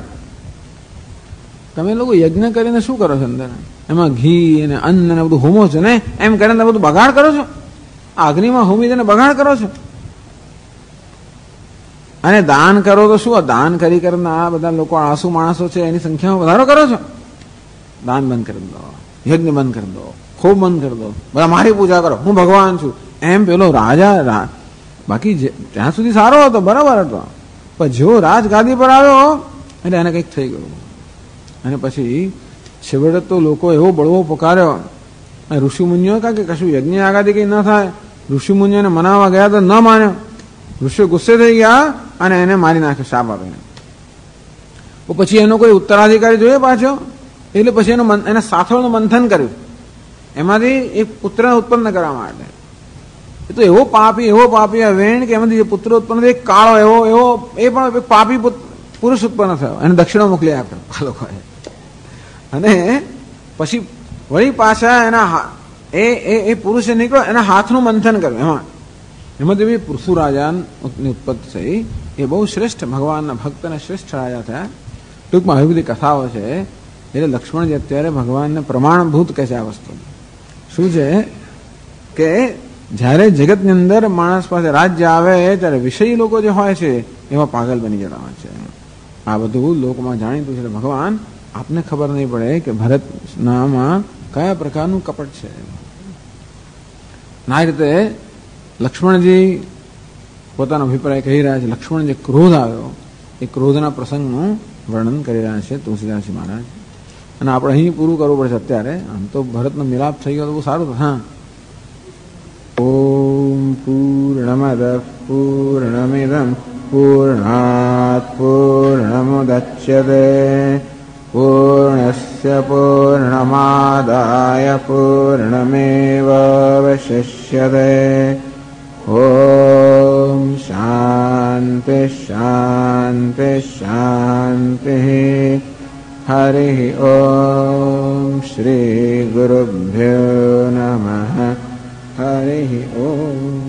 A: તમે લોકો યજ્ઞ કરીને શું કરો છો? અંદર એમાં ઘી અને અન્ન ને બધું હોમો છો ને, એમ કરીને બધું બગાડ કરો છો. અગ્નિમાં હોમી દઈને બગાડ કરો છો. અને દાન કરો તો શું? દાન કરી કરીને આ બધા લોકો આસુ માણસો છે એની સંખ્યામાં વધારો કરો છો. દાન બંધ કરી દો, યજ્ઞ બંધ કરી દો, ખૂબ બંધ કરી દો. બધા મારી પૂજા કરો, હું ભગવાન છું
B: એમ પેલો રાજા બાકી ત્યાં સુધી સારો હતો, બરાબર હતો, પણ જો રાજગાદી પર આવ્યો એટલે એને કંઈક થઈ ગયું. અને પછી છેવટે તો લોકો એવો બળવો પુકાર્યો, ઋષિમુનિઓ કારણ કે કશું યજ્ઞ આગાદી કંઈ ન થાય, ઋષિમુનિઓને મનાવવા ગયા તો ન માન્યો. ઋષિઓ ગુસ્સે થઈ ગયા અને એને મારી નાખ્યો શાપ આપીને. પછી એનો કોઈ ઉત્તરાધિકારી જોઈએ પાછો, એટલે પછી એના સાથળનું મંથન કર્યું, એમાંથી એક પુત્રને ઉત્પન્ન કરવા માટે. એ તો એવો પાપી વેણ કે એમાંથી જે પુત્ર ઉત્પન્ન થયો કાળો એવો એ પણ પાપી પુરુષ ઉત્પન્ન થયો, એને દક્ષિણો મોકલી આપ્યો આ લોકોએ. અને પછી વળી પાછા એના એ પુરુષે નીકળ્યો, એના હાથનું મંથન કર્યું. એમાં જેવી પૃથુ રાજાની ઉત્પત્તિ થઈ, એ બહુ શ્રેષ્ઠ ભગવાનના ભક્ત અને શ્રેષ્ઠ રાજા થયા. ટૂંકમાં આવી બધી કથાઓ છે. એટલે લક્ષ્મણજી અત્યારે ભગવાનને પ્રમાણભૂત કહે છે આ વસ્તુ. શું છે કે જ્યારે જગતની અંદર માણસ પાસે રાજ્ય આવે ત્યારે વિષયી લોકો જે હોય છે એવા પાગલ બની જતા હોય છે. આ બધું લોકમાં જાણીતું છે. ભગવાન આપને ખબર નહીં પડે કે ભરતનામાં કયા પ્રકારનું કપટ છે. આ રીતે લક્ષ્મણજી પોતાનો અભિપ્રાય કહી રહ્યા છે. લક્ષ્મણ જે ક્રોધ આવ્યો એ ક્રોધના પ્રસંગનું વર્ણન કરી રહ્યા છે તુલસીદાસજી મહારાજ. અને આપણે અહીં પૂરું કરવું પડશે અત્યારે. આમ તો ભરતનો મિલાપ થઈ ગયો તો બહુ સારું. હા. ઓમ પૂર્ણમદ પૂર્ણમિદં પૂર્ણાત પૂર્ણમુદચ્યતે પૂર્ણસ્ય પૂર્ણમાદાય પૂર્ણમેવાવશિષ્યતે. ઓમ શાંતિ શાંતિ શાંતિ. હરિ ઓમ શ્રી ગુરુભ્યો નમઃ. હરિ ઓમ.